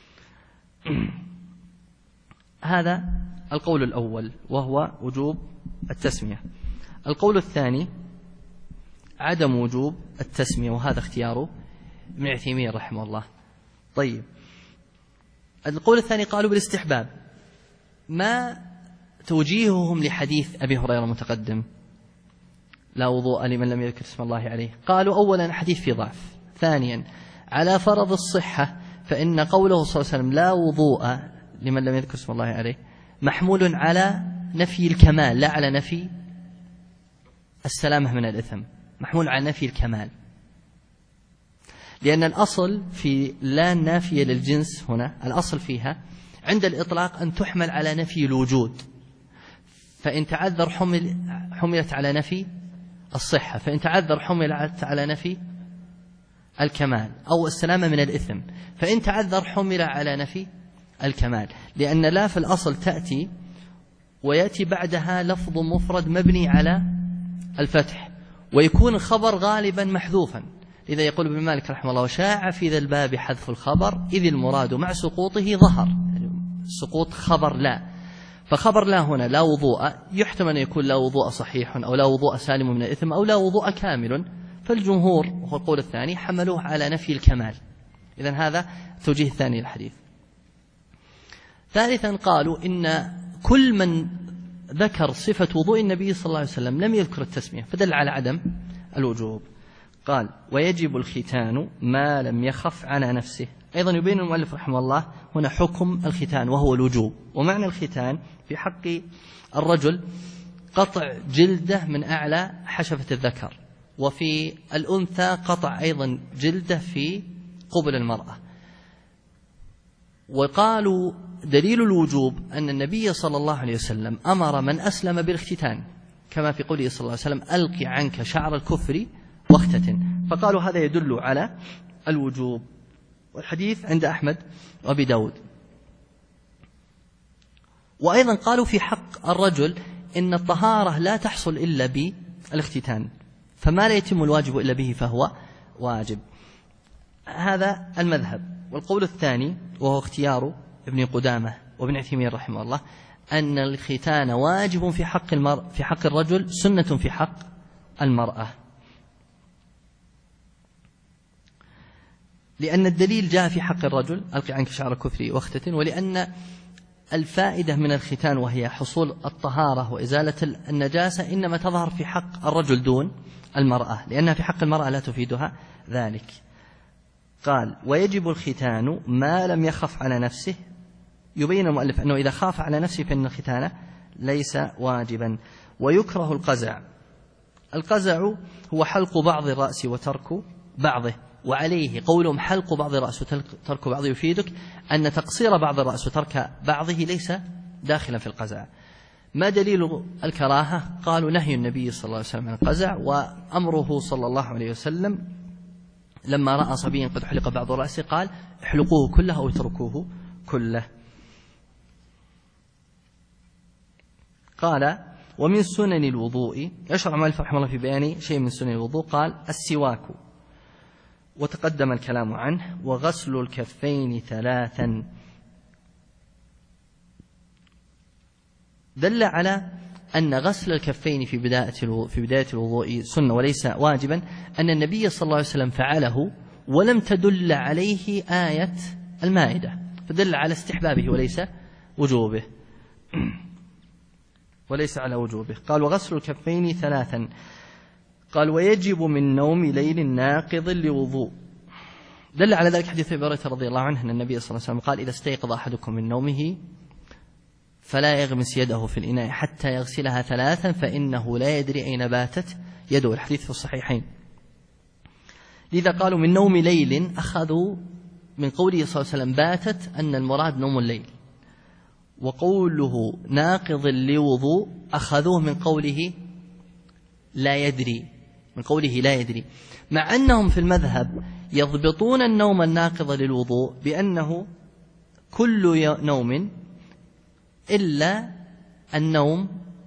هذا القول الأول وهو وجوب التسمية. القول الثاني عدم وجوب التسمية، وهذا اختياره ابن عثيمين رحمه الله. طيب، القول الثاني قالوا بالاستحباب. ما توجيههم لحديث أبي هريرة المتقدم لا وضوء لمن لم يذكر اسم الله عليه؟ قالوا أولا حديث في ضعف، ثانيا على فرض الصحة، فإن قوله صلى الله عليه وسلم لا وضوء لمن لم يذكر اسم الله عليه محمول على نفي الكمال لا على نفي السلامة من الإثم، محمول على نفي الكمال، لأن الأصل في لا نافية للجنس هنا، الأصل فيها عند الإطلاق أن تحمل على نفي الوجود، فإن تعذر حملت على نفي الصحة، فإن تعذر حملت على نفي الكمال أو السلامة من الإثم، فإن تعذر حمل على نفي الكمال، لأن لا في الأصل تأتي ويأتي بعدها لفظ مفرد مبني على الفتح، ويكون الخبر غالبا محذوفا. إذا يقول ابن مالك رحمه الله وشاع في ذا الباب حذف الخبر إذ المراد مع سقوطه ظهر، يعني سقوط خبر لا، فخبر لا هنا لا وضوء يحتمل أن يكون لا وضوء صحيح أو لا وضوء سالم من الإثم أو لا وضوء كامل، فالجمهور وهو القول الثاني حملوه على نفي الكمال. إذن هذا التوجيه الثاني للحديث. ثالثا قالوا إن كل من ذكر صفة وضوء النبي صلى الله عليه وسلم لم يذكر التسمية، فدل على عدم الوجوب. قال ويجب الختان ما لم يخف على نفسه. أيضا يبين المؤلف رحمه الله هنا حكم الختان وهو الوجوب، ومعنى الختان في حق الرجل قطع جلده من أعلى حشفة الذكر، وفي الأنثى قطع أيضا جلده في قبل المرأة. وقالوا دليل الوجوب أن النبي صلى الله عليه وسلم أمر من أسلم بالاختتان، كما في قوله صلى الله عليه وسلم ألق عنك شعر الكفر واختتن، فقالوا هذا يدل على الوجوب. والحديث عند أحمد وأبي داود. وأيضا قالوا في حق الرجل إن الطهارة لا تحصل إلا بالاختتان، فما لا يتم الواجب إلا به فهو واجب. هذا المذهب. والقول الثاني وهو اختيار ابن قدامة وابن عثيمين رحمه الله أن الختان واجب في حق الرجل، سنة في حق المرأة، لأن الدليل جاء في حق الرجل ألقي عنك شعر الكفر واختتن، ولأن الفائدة من الختان وهي حصول الطهارة وإزالة النجاسة إنما تظهر في حق الرجل دون المرأة، لأنها في حق المرأة لا تفيدها ذلك. قال ويجب الختان ما لم يخف على نفسه. يبين المؤلف أنه إذا خاف على نفسه فإن الختان ليس واجبا. ويكره القزع. القزع هو حلق بعض الرأس وترك بعضه، وعليه قولهم حلق بعض الرأس وترك بعضه يفيدك أن تقصير بعض الرأس وترك بعضه ليس داخلا في القزع. ما دليل الكراهة؟ قالوا نهي النبي صلى الله عليه وسلم عن القزع، وأمره صلى الله عليه وسلم لما رأى صبيا قد حلق بعض رأسه قال احلقوه كله أو اتركوه كله. قال ومن سنن الوضوء، يشرع المؤلف رحمه الله في بيان شيء من سنن الوضوء، قال السواك، وتقدم الكلام عنه، وغسل الكفين 3. دل على أن غسل الكفين في بداية الوضوء سنة وليس واجبا، أن النبي صلى الله عليه وسلم فعله ولم تدل عليه آية المائدة، فدل على استحبابه وليس وجوبه، وليس على وجوبه. قال وغسل الكفين 3. قال ويجب من نوم ليل ناقض لوضوء. دل على ذلك حديث أبي هريرة رضي الله عنه أن النبي صلى الله عليه وسلم قال إذا استيقظ أحدكم من نومه فلا يغمس يده في الإناء حتى يغسلها 3 فإنه لا يدري أين باتت يده. الحديث في الصحيحين. لذا قالوا من نوم ليل أخذوا من قوله صلى الله عليه وسلم باتت أن المراد نوم الليل، وقوله ناقض لوضوء أخذوه من قوله لا يدري، من قوله لا يدري، مع أنهم في المذهب يضبطون النوم الناقض للوضوء بأنه كل نوم إلا النوم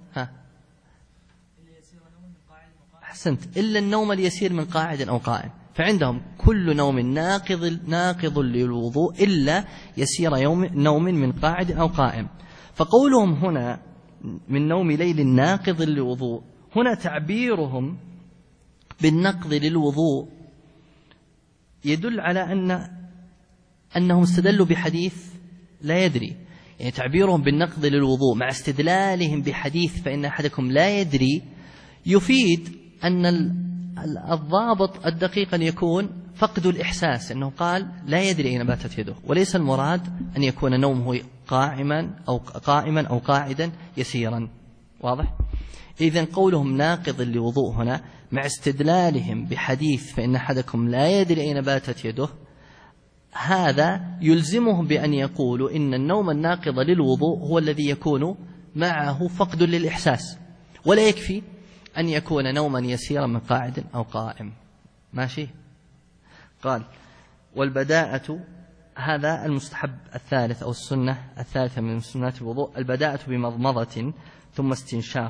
أحسنت إلا النوم اليسير من قاعد أو قائم، فعندهم كل نوم ناقض للوضوء إلا يسير نوم من قاعد أو قائم. فقولهم هنا من نوم ليل ناقض للوضوء، هنا تعبيرهم بالنقض للوضوء يدل على أنهم استدلوا بحديث لا يدري، يعني تعبيرهم بالنقض للوضوء مع استدلالهم بحديث فإن أحدكم لا يدري يفيد أن الضابط الدقيق أن يكون فقد الإحساس، أنه قال لا يدري أين باتت يده، وليس المراد أن يكون نومه قائما أو قاعدا يسيرا. واضح؟ إذن قولهم ناقض لوضوء هنا مع استدلالهم بحديث فإن أحدكم لا يدري أين باتت يده، هذا يلزمهم بأن يقولوا إن النوم الناقض للوضوء هو الذي يكون معه فقد للإحساس، ولا يكفي أن يكون نوما يسيرا من قاعد أو قائم. ماشي؟ قال والبداءة، هذا المستحب الثالث أو السنة الثالثة من سنات الوضوء، البداءة بمضمضة ثم استنشاق.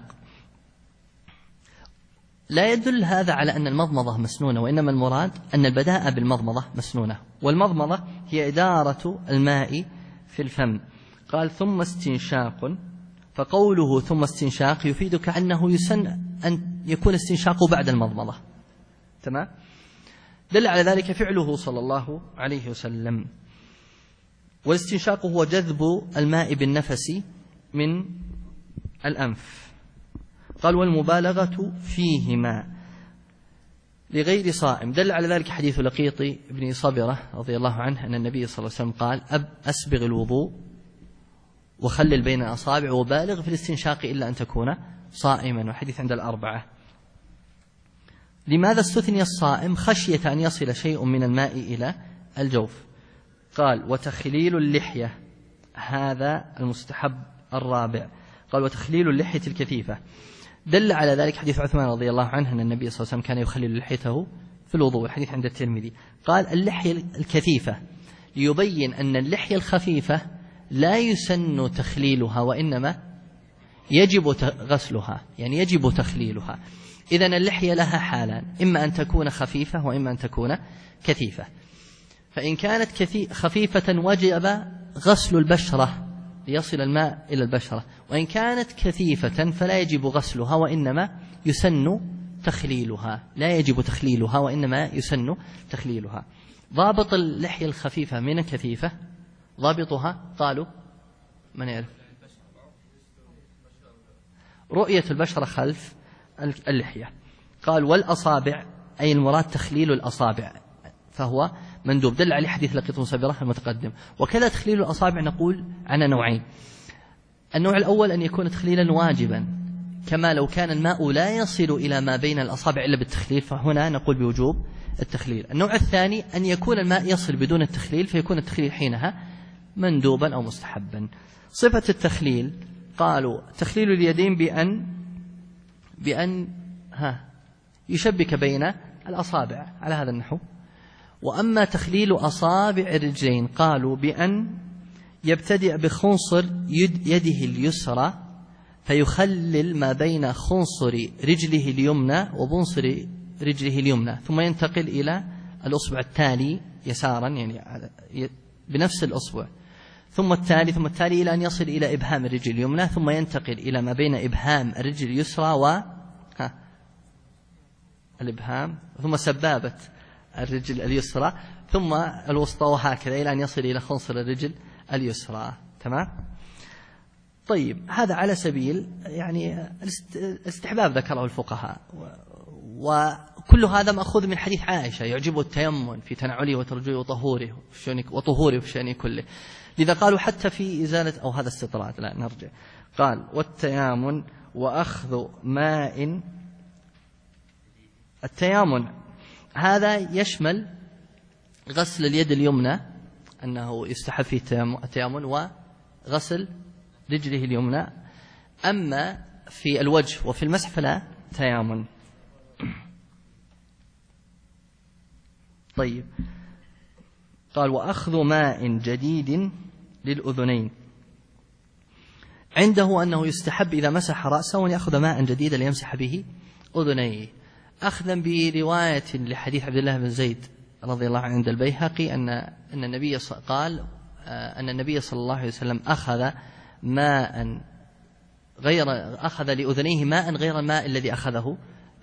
لا يدل هذا على أن المضمضة مسنونة، وإنما المراد أن البداءة بالمضمضة مسنونة، والمضمضة هي إدارة الماء في الفم. قال ثم استنشاق، فقوله ثم استنشاق يفيدك أنه يسن أن يكون استنشاق بعد المضمضة. تمام؟ دل على ذلك فعله صلى الله عليه وسلم. والاستنشاق هو جذب الماء بالنفس من الأنف. قال والمبالغة فيهما لغير صائم. دل على ذلك حديث لقيط بن صبرة رضي الله عنه أن النبي صلى الله عليه وسلم قال أسبغ الوضوء وخلل بين الأصابع وبالغ في الاستنشاق إلا أن تكون صائما، وحديث عند الأربعة. لماذا استثني الصائم؟ خشية أن يصل شيء من الماء إلى الجوف. قال وتخليل اللحية، هذا المستحب الرابع. قال وتخليل اللحية الكثيفة. دل على ذلك حديث عثمان رضي الله عنه أن النبي صلى الله عليه وسلم كان يخلل لحيته في الوضوء، الحديث عند الترمذي. قال اللحية الكثيفة ليبين أن اللحية الخفيفة لا يسن تخليلها، وإنما يجب غسلها، يعني يجب تخليلها. إذن اللحية لها حالان، إما أن تكون خفيفة وإما أن تكون كثيفة. فإن كانت خفيفة وجب غسل البشرة ليصل الماء إلى البشرة، وإن كانت كثيفة فلا يجب غسلها وإنما يسن تخليلها، لا يجب تخليلها وإنما يسن تخليلها. ضابط اللحية الخفيفة من الكثيفة، ضابطها قالوا من يعرف؟ رؤية البشرة خلف اللحية. قال والأصابع، أي المراد تخليل الأصابع، فهو مندوب. دل عليه حديث لقيط بن صبرة المتقدم. وكذا تخليل الأصابع نقول عن نوعين. النوع الأول أن يكون تخليلا واجبا، كما لو كان الماء لا يصل إلى ما بين الأصابع إلا بالتخليل، فهنا نقول بوجوب التخليل. النوع الثاني أن يكون الماء يصل بدون التخليل، فيكون التخليل حينها مندوبا أو مستحبا. صفة التخليل قالوا تخليل اليدين بأن يشبك بين الأصابع على هذا النحو. وأما تخليل أصابع الرجلين قالوا بأن يبتدئ بخنصر يده اليسرى فيخلل ما بين خنصر رجله اليمنى وبنصر رجله اليمنى، ثم ينتقل إلى الأصبع التالي يسارا، يعني بنفس الأصبع، ثم التالي إلى أن يصل إلى إبهام الرجل اليمنى، ثم ينتقل إلى ما بين إبهام الرجل اليسرى الإبهام، ثم سبابة الرجل اليسرى، ثم الوسطى، وهكذا إلى أن يصل إلى خنصر الرجل اليسرى. تمام؟ طيب، هذا على سبيل يعني الاستحباب ذكره الفقهاء، وكل هذا مأخوذ من حديث عائشة يعجبه التيمم في تنعله وترجله وطهوره في شأنه كله. لذا قالوا حتى في إزالة، أو هذا استطراد، لا نرجع. قال والتيامن وأخذ ماء. التيامن هذا يشمل غسل اليد اليمنى أنه يستحب فيه التيامن وغسل رجله اليمنى. أما في الوجه وفي المسح فلا تيامن. طيب، قال وأخذ ماء جديد للأذنين. عنده أنه يستحب إذا مسح رأسه أن يأخذ ماء جديدا ليمسح به أذنيه، أخذا برواية لحديث عبد الله بن زيد رضي الله عنه عند البيهقي أن النبي قال أن النبي صلى الله عليه وسلم أخذ لأذنيه ماء غير الماء الذي أخذه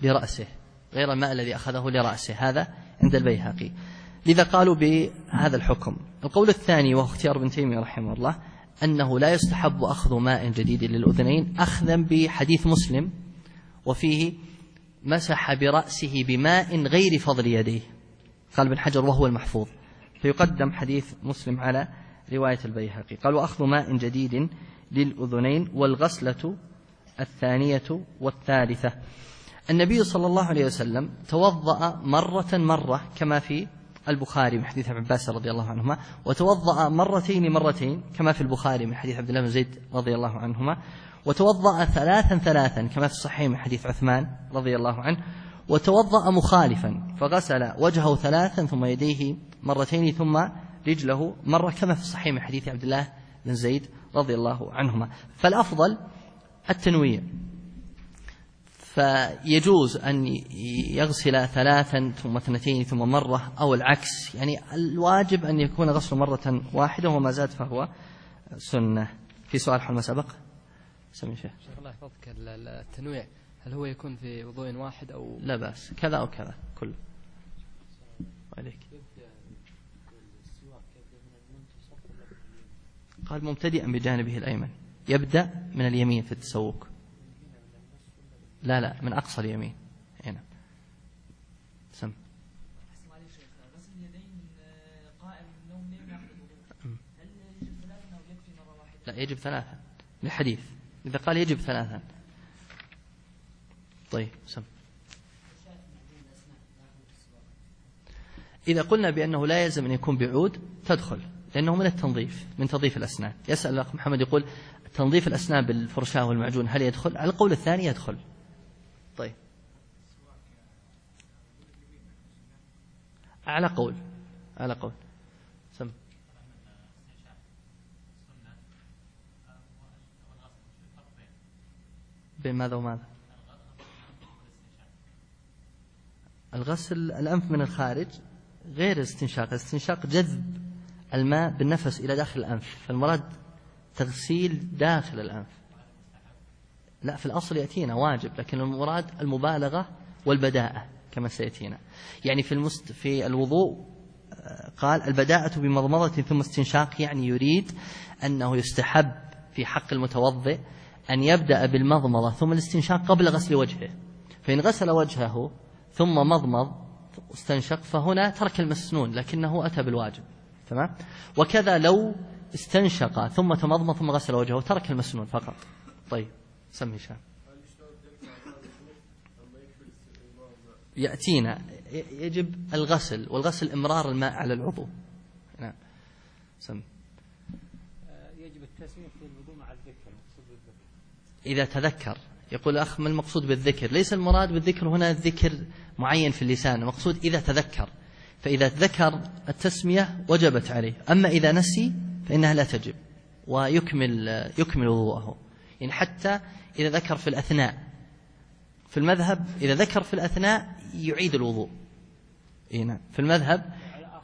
لرأسه، هذا عند البيهقي. لذا قالوا بهذا الحكم. القول الثاني وهو اختيار ابن تيمية رحمه الله أنه لا يستحب أخذ ماء جديد للأذنين، أخذا بحديث مسلم وفيه مسح برأسه بماء غير فضل يديه، قال ابن حجر وهو المحفوظ، فيقدم حديث مسلم على رواية البيهقي. قال وأخذ ماء جديد للأذنين والغسلة الثانية والثالثة. النبي صلى الله عليه وسلم توضأ مرة كما في البخاري من حديث ابن عباس رضي الله عنهما، وتوضأ مرتين كما في البخاري من حديث عبد الله بن زيد رضي الله عنهما، وتوضأ ثلاثا كما في الصحيح من حديث عثمان رضي الله عنه، وتوضأ مخالفا فغسل وجهه ثلاثا ثم يديه مرتين ثم رجله مرة كما في الصحيح من حديث عبد الله بن زيد رضي الله عنهما. فالأفضل التنويع، فيجوز أن يغسل ثلاثا ثم اثنتين ثم مرة أو العكس، يعني الواجب أن يكون غسل مرة واحدة وما زاد فهو سنة. في سؤال حول ما سبق سمي شيخ الله يحفظك، التنويع هل هو يكون في وضوء واحد أو لا بأس كذا أو كذا كله عليك؟ قال مبتدئا بجانبه الأيمن، يبدأ من اليمين في التسوق، لا من أقصى اليمين هنا. سم غسل اليدين قائم من النوم لين يأخذ الوضوء، هل يجب ثلاثة أو يكفي مرة واحدة؟ لا يجب ثلاثة للحديث، إذا قال يجب ثلاثة. طيب سم. إذا قلنا بأنه لا يلزم أن يكون بعود تدخل، لأنه من التنظيف، من تنظيف الأسنان. يسأل الأخ محمد يقول تنظيف الأسنان بالفرشاة والمعجون هل يدخل؟ على القول الثاني يدخل. طيب على قول سم. بين ماذا وماذا؟ الغسل الأنف من الخارج غير الاستنشاق جذب الماء بالنفس إلى داخل الأنف، فالمراد تغسيل داخل الأنف. لا في الأصل يأتينا واجب، لكن المراد المبالغة والبداءة كما سيأتينا. يعني في الوضوء قال البداءة بمضمضة ثم استنشاق، يعني يريد أنه يستحب في حق المتوضئ أن يبدأ بالمضمضة ثم الاستنشاق قبل غسل وجهه، فإن غسل وجهه ثم مضمض واستنشق فهنا ترك المسنون لكنه أتى بالواجب، تمام. وكذا لو استنشق ثم تمضمض ثم غسل وجهه ترك المسنون فقط. طيب سمي شام. يأتينا يجب الغسل، والغسل إمرار الماء على العضو. نعم سمي. يجب التسمية في الوضوء مع الذكر، إذا تذكر. يقول أخ ما المقصود بالذكر؟ ليس المراد بالذكر هنا ذكر معين في اللسان، المقصود إذا تذكر، فإذا تذكر التسمية وجبت عليه، أما إذا نسي فإنها لا تجب ويكمل وضوءه. يعني حتى إذا ذكر في الأثناء، في المذهب إذا ذكر في الأثناء يعيد الوضوء. نعم في المذهب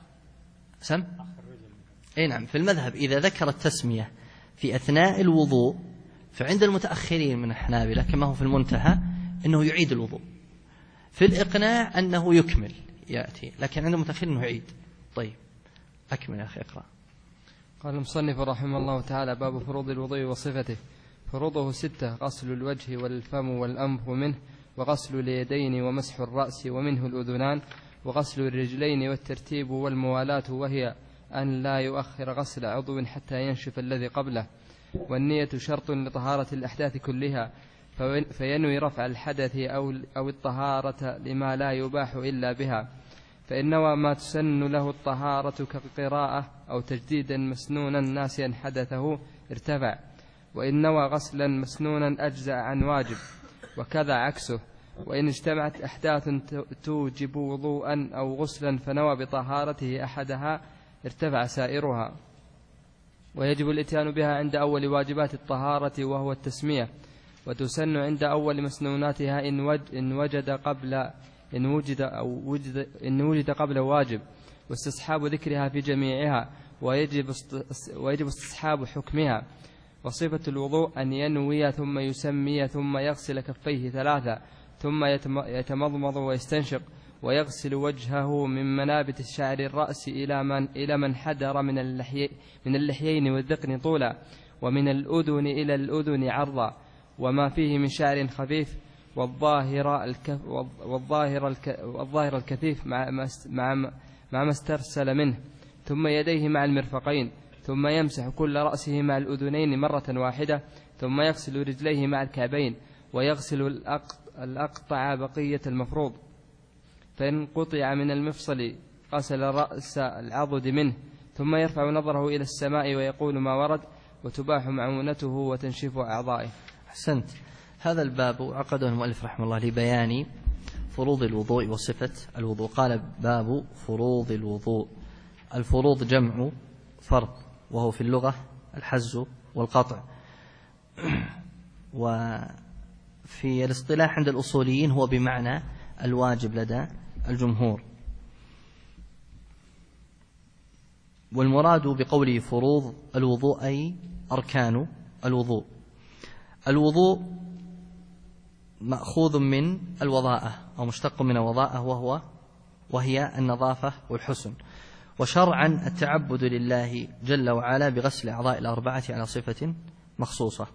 نعم في المذهب إذا ذكر التسمية في أثناء الوضوء، فعند المتأخرين من الحنابلة كما هو في المنتهى أنه يعيد الوضوء. في الإقناع أنه يكمل يأتي، لكن عند المتأخرين أنه يعيد. طيب أكمل يا أخي اقرأ. قال المصنف رحمه الله تعالى: باب فروض الوضوء وصفته. فروضه 6: غسل الوجه والفم والأنف منه، وغسل اليدين ومسح الرأس ومنه الأذنان، وغسل الرجلين والترتيب والموالاة، وهي أن لا يؤخر غسل عضو حتى ينشف الذي قبله. والنية شرط لطهارة الأحداث كلها، فينوي رفع الحدث أو الطهارة لما لا يباح إلا بها. فإنما ما تسن له الطهارة كقراءة أو تجديدا مسنونا ناسيا حدثه ارتفع، وإن نوى غسلا مسنونا أجزأ عن واجب، وكذا عكسه. وإن اجتمعت أحداث توجب وضوءا أو غسلا فنوى بطهارته أحدها ارتفع سائرها. ويجب الإتيان بها عند أول واجبات الطهارة وهو التسمية، وتسن عند أول مسنوناتها إن وجد قبل واجب، واستصحاب ذكرها في جميعها، ويجب استصحاب حكمها. وصفة الوضوء أن ينوي ثم يسمي ثم يغسل كفيه 3 ثم يتمضمض ويستنشق، ويغسل وجهه من منابت شعر الرأس إلى من حدر من اللحيين والذقن طولا، ومن الأذن إلى الأذن عرضا، وما فيه من شعر خفيف، والظاهر الكثيف مع ما استرسل منه، ثم يديه مع المرفقين، ثم يمسح كل رأسه مع الأذنين مرة واحدة، ثم يغسل رجليه مع الكعبين، ويغسل الأقطع بقية المفروض. فإن قطع من المفصل غسل رأس العضد منه، ثم يرفع نظره إلى السماء ويقول ما ورد، وتباح معونته وتنشيف أعضائه. أحسنت. هذا الباب عقده المؤلف رحمه الله لبيان فروض الوضوء وصفة الوضوء. قال باب فروض الوضوء. الفروض جمع فرض، وهو في اللغة الحز والقطع، وفي الاصطلاح عند الأصوليين هو بمعنى الواجب لدى الجمهور. والمراد بقوله فروض الوضوء أي أركان الوضوء. الوضوء مأخوذ من الوضاءة أو مشتق من الوضاءة، وهي النظافة والحسن. وشرعا التعبد لله جل وعلا بغسل أعضاء الأربعة على صفة مخصوصة.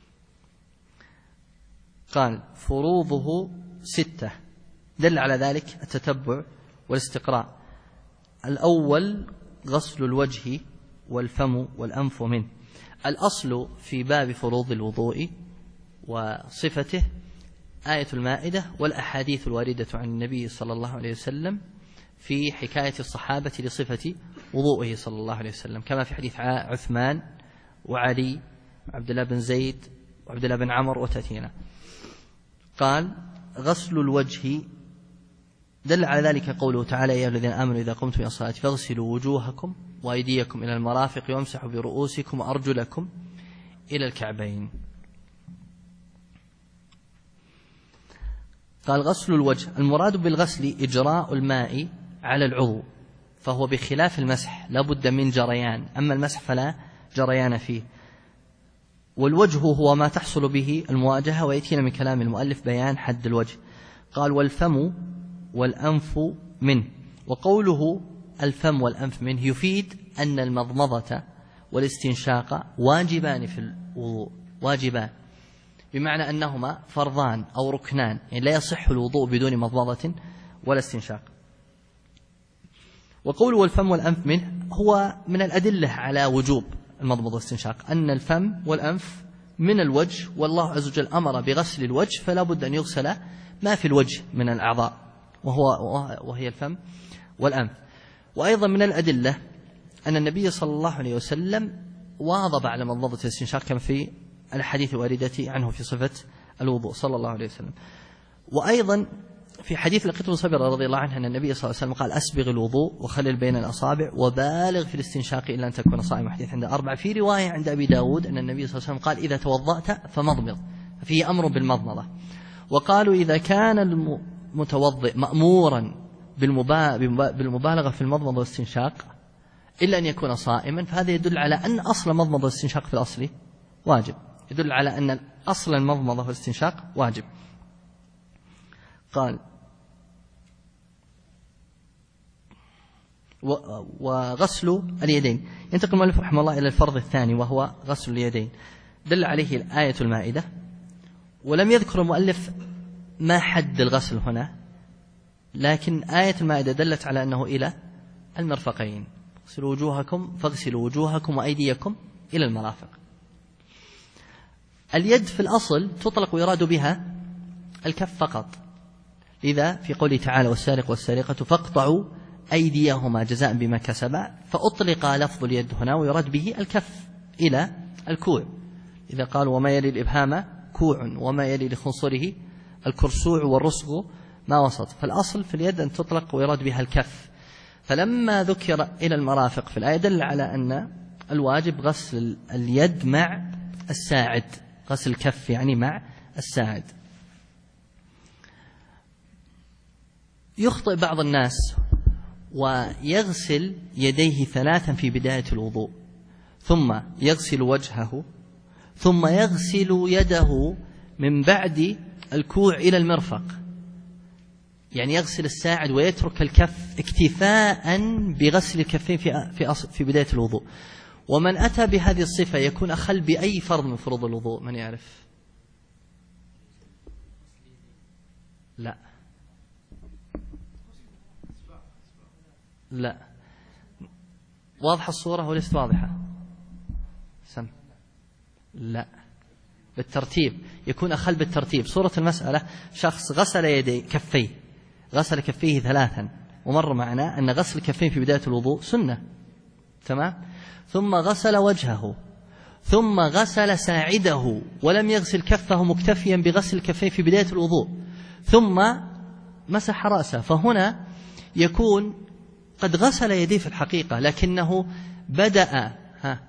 قال فروضه 6، دل على ذلك التتبع والاستقراء. الأول غسل الوجه والفم والأنف منه. الأصل في باب فروض الوضوء وصفته آية المائدة والأحاديث الواردة عن النبي صلى الله عليه وسلم في حكاية الصحابة لصفة وضوئه صلى الله عليه وسلم، كما في حديث عثمان وعلي وعبد الله بن زيد وعبد الله بن عمر وتأتينا. قال غسل الوجه، دل على ذلك قوله تعالى يا الذين آمنوا إذا قمتم إلى الصلاة فاغسلوا وجوهكم وأيديكم إلى المرافق وامسحوا برؤوسكم وأرجلكم إلى الكعبين. قال غسل الوجه، المراد بالغسل إجراء الماء على العضو، فهو بخلاف المسح لا بد من جريان، أما المسح فلا جريان فيه. والوجه هو ما تحصل به المواجهة، ويأتينا من كلام المؤلف بيان حد الوجه. قال والفم والأنف منه. وقوله الفم والأنف منه يفيد أن المضمضة والاستنشاق واجبان في الوضوء، واجبان بمعنى أنهما فرضان أو ركنان، يعني لا يصح الوضوء بدون مضمضة ولا استنشاق. وقوله والفم والأنف منه هو من الأدلة على وجوب المضمضة والاستنشاق، أن الفم والأنف من الوجه، والله عز وجل أمر بغسل الوجه، فلا بد أن يغسل ما في الوجه من الأعضاء وهي الفم والأنف. وأيضا من الأدلة أن النبي صلى الله عليه وسلم واظب على مضمضة الاستنشاق كما في الحديث الواردة عنه في صفة الوضوء صلى الله عليه وسلم. وأيضا في حديث لقيط بن صبرة رضي الله عنه أن النبي صلى الله عليه وسلم قال أسبغ الوضوء وخلل بين الأصابع وبالغ في الاستنشاق إلا أن تكون صائما. حديث عند 4. في رواية عند أبي داود أن النبي صلى الله عليه وسلم قال إذا توضأت فمضمض، فيه أمر بالمضمضة. وقالوا إذا كان المتوضئ مأمورا بالمبالغة في المضمضة والاستنشاق إلا أن يكون صائما، فهذا يدل على أن أصل المضمضة والاستنشاق في الأصل واجب، يدل على أن أصل المضمضة والاستنشاق واجب. قال وغسل اليدين. ينتقل المؤلف رحمه الله إلى الفرض الثاني وهو غسل اليدين، دل عليه آية المائدة، ولم يذكر المؤلف ما حد الغسل هنا، لكن آية المائدة دلت على أنه إلى المرفقين، اغسلوا وجوهكم فاغسلوا وجوهكم وأيديكم إلى المرافق. اليد في الأصل تطلق ويراد بها الكف فقط، لذا في قوله تعالى والسارق والسارقة فاقطعوا أيديهما جزاء بما كسبا، فأطلق لفظ اليد هنا ويراد به الكف إلى الكوع، إذا قال وما يلي الإبهام كوع وما يلي لخنصره الكرسوع والرسغ ما وسط، فالأصل في اليد أن تطلق ويراد بها الكف. فلما ذكر إلى المرافق في الآية دل على أن الواجب غسل اليد مع الساعد، غسل الكف يعني مع الساعد. يخطئ بعض الناس ويغسل يديه 3 في بداية الوضوء، ثم يغسل وجهه، ثم يغسل يده من بعد الكوع إلى المرفق، يعني يغسل الساعد ويترك الكف اكتفاء بغسل الكفين في بداية الوضوء. ومن أتى بهذه الصفة يكون أخل بأي فرض من فروض الوضوء؟ من يعرف؟ لا لا، واضحة الصورة وليست واضحة؟ سم لا، بالترتيب، يكون أخل بالترتيب. صورة المسألة شخص غسل يديه كفيه، غسل كفيه 3، ومر معنا أن غسل الكفين في بداية الوضوء سنة، تمام؟ ثم غسل وجهه، ثم غسل ساعده ولم يغسل كفه مكتفيا بغسل الكفين في بداية الوضوء، ثم مسح رأسه، فهنا يكون قد غسل يديه في الحقيقة، لكنه بدأ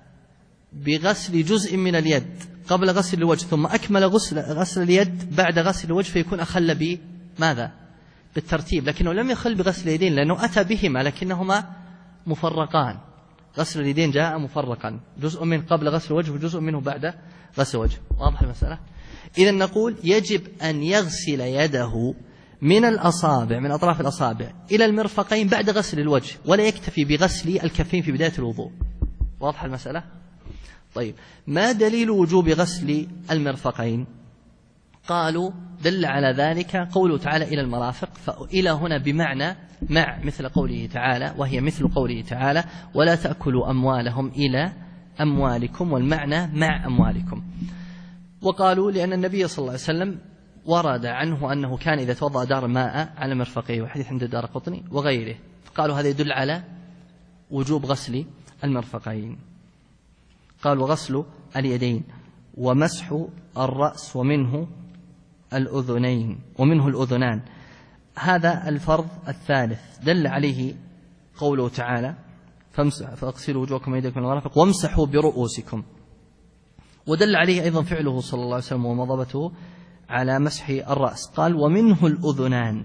بغسل جزء من اليد قبل غسل الوجه، ثم أكمل غسل اليد بعد غسل الوجه، فيكون أخل بماذا؟ بالترتيب. لكنه لم يخل بغسل اليدين لأنه أتى بهما لكنهما مفرقان، غسل اليدين جاء مفرقا، جزء منه قبل غسل الوجه وجزء منه بعد غسل الوجه. واضح المسألة؟ إذن نقول يجب أن يغسل يده من الأصابع، من أطراف الأصابع إلى المرفقين بعد غسل الوجه، ولا يكتفي بغسل الكفين في بداية الوضوء. واضح المسألة؟ طيب، ما دليل وجوب غسل المرفقين؟ قالوا دل على ذلك قوله تعالى إلى المرافق، فإلى هنا بمعنى مع، مثل قوله تعالى، وهي مثل قوله تعالى ولا تأكلوا أموالهم إلى أموالكم، والمعنى مع أموالكم. وقالوا لأن النبي صلى الله عليه وسلم ورد عنه أنه كان إذا توضأ دار ماء على مرفقيه، وحديث عند الدارقطني وغيره، فقالوا هذا يدل على وجوب غسل المرفقين. قال وغسل اليدين ومسح الرأس ومنه الأذنين ومنه الأذنان، هذا الفرض الثالث دل عليه قوله تعالى فاغسلوا وجوهكم وأيديكم إلى المرافق وامسحوا برؤوسكم، ودل عليه أيضا فعله صلى الله عليه وسلم ومضبته على مسح الرأس. قال ومنه الأذنان،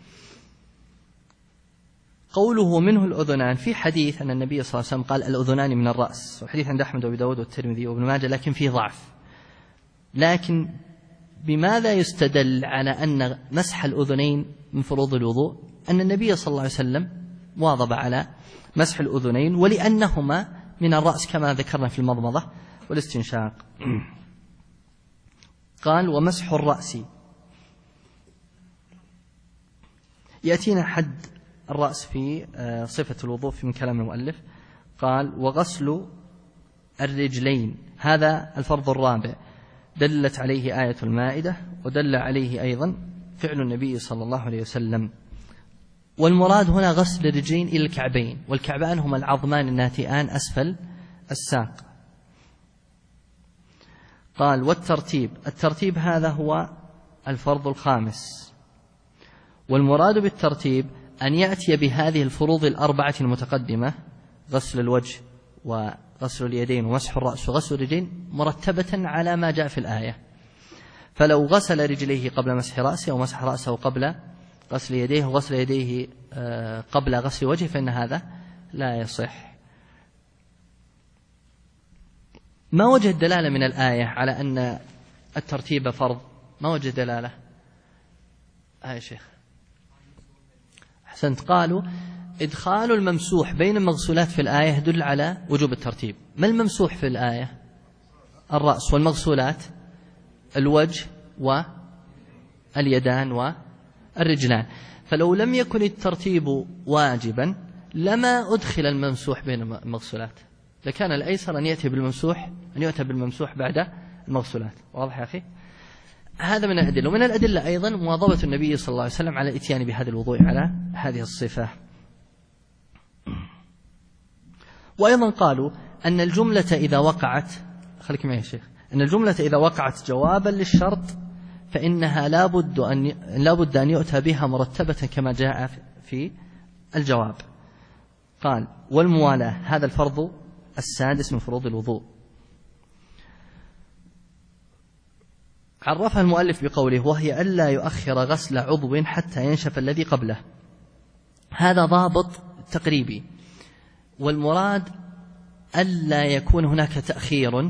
قوله منه الأذنان في حديث أن النبي صلى الله عليه وسلم قال الأذنان من الرأس، والحديث عند أحمد وأبي داود والترمذي وابن ماجه، لكن فيه ضعف. لكن بماذا يستدل على أن مسح الأذنين من فروض الوضوء؟ أن النبي صلى الله عليه وسلم واظب على مسح الأذنين، ولأنهما من الرأس كما ذكرنا في المضمضة والاستنشاق. قال ومسح الرأس، يأتينا حد الرأس في صفة الوضوء من كلام المؤلف. قال وغسل الرجلين، هذا الفرض الرابع دلت عليه آية المائدة، ودل عليه أيضا فعل النبي صلى الله عليه وسلم. والمراد هنا غسل الرجلين إلى الكعبين، والكعبان هما العظمان الناتئان أسفل الساق. قال والترتيب، الترتيب هذا هو الفرض الخامس، والمراد بالترتيب أن يأتي بهذه الفروض الأربعة المتقدمة، غسل الوجه وغسل اليدين ومسح الرأس وغسل الرجلين، مرتبة على ما جاء في الآية. فلو غسل رجليه قبل مسح رأسه أو مسح رأسه قبل غسل يديه وغسل يديه قبل غسل وجهه فإن هذا لا يصح. ما وجه الدلالة من الآية على أن الترتيب فرض؟ ما وجه دلالة؟ يا شيخ أحسنت. قالوا إدخال الممسوح بين المغسولات في الآية يدل على وجوب الترتيب. ما الممسوح في الآية؟ الرأس، والمغسولات الوجه واليدان والرجلان. فلو لم يكن الترتيب واجبا لما أدخل الممسوح بين المغسولات، لكان الأيسر أن يأتي بالممسوح، أن يؤتى بالممسوح بعد المغسولات. واضح يا أخي؟ هذا من الأدلة. ومن الأدلة أيضا مواظبة النبي صلى الله عليه وسلم على الإتيان بهذا الوضوء على هذه الصفة. وأيضا قالوا أن الجملة إذا وقعت، خليك معي يا شيخ، أن الجملة إذا وقعت جوابا للشرط فإنها لابد أن يؤتى بها مرتبة كما جاء في الجواب. قال والموالاة هذا الفرض السادس من فروض الوضوء. عرفها المؤلف بقوله وهي ألا يؤخر غسل عضو حتى ينشف الذي قبله. هذا ضابط تقريبي، والمراد ألا يكون هناك تأخير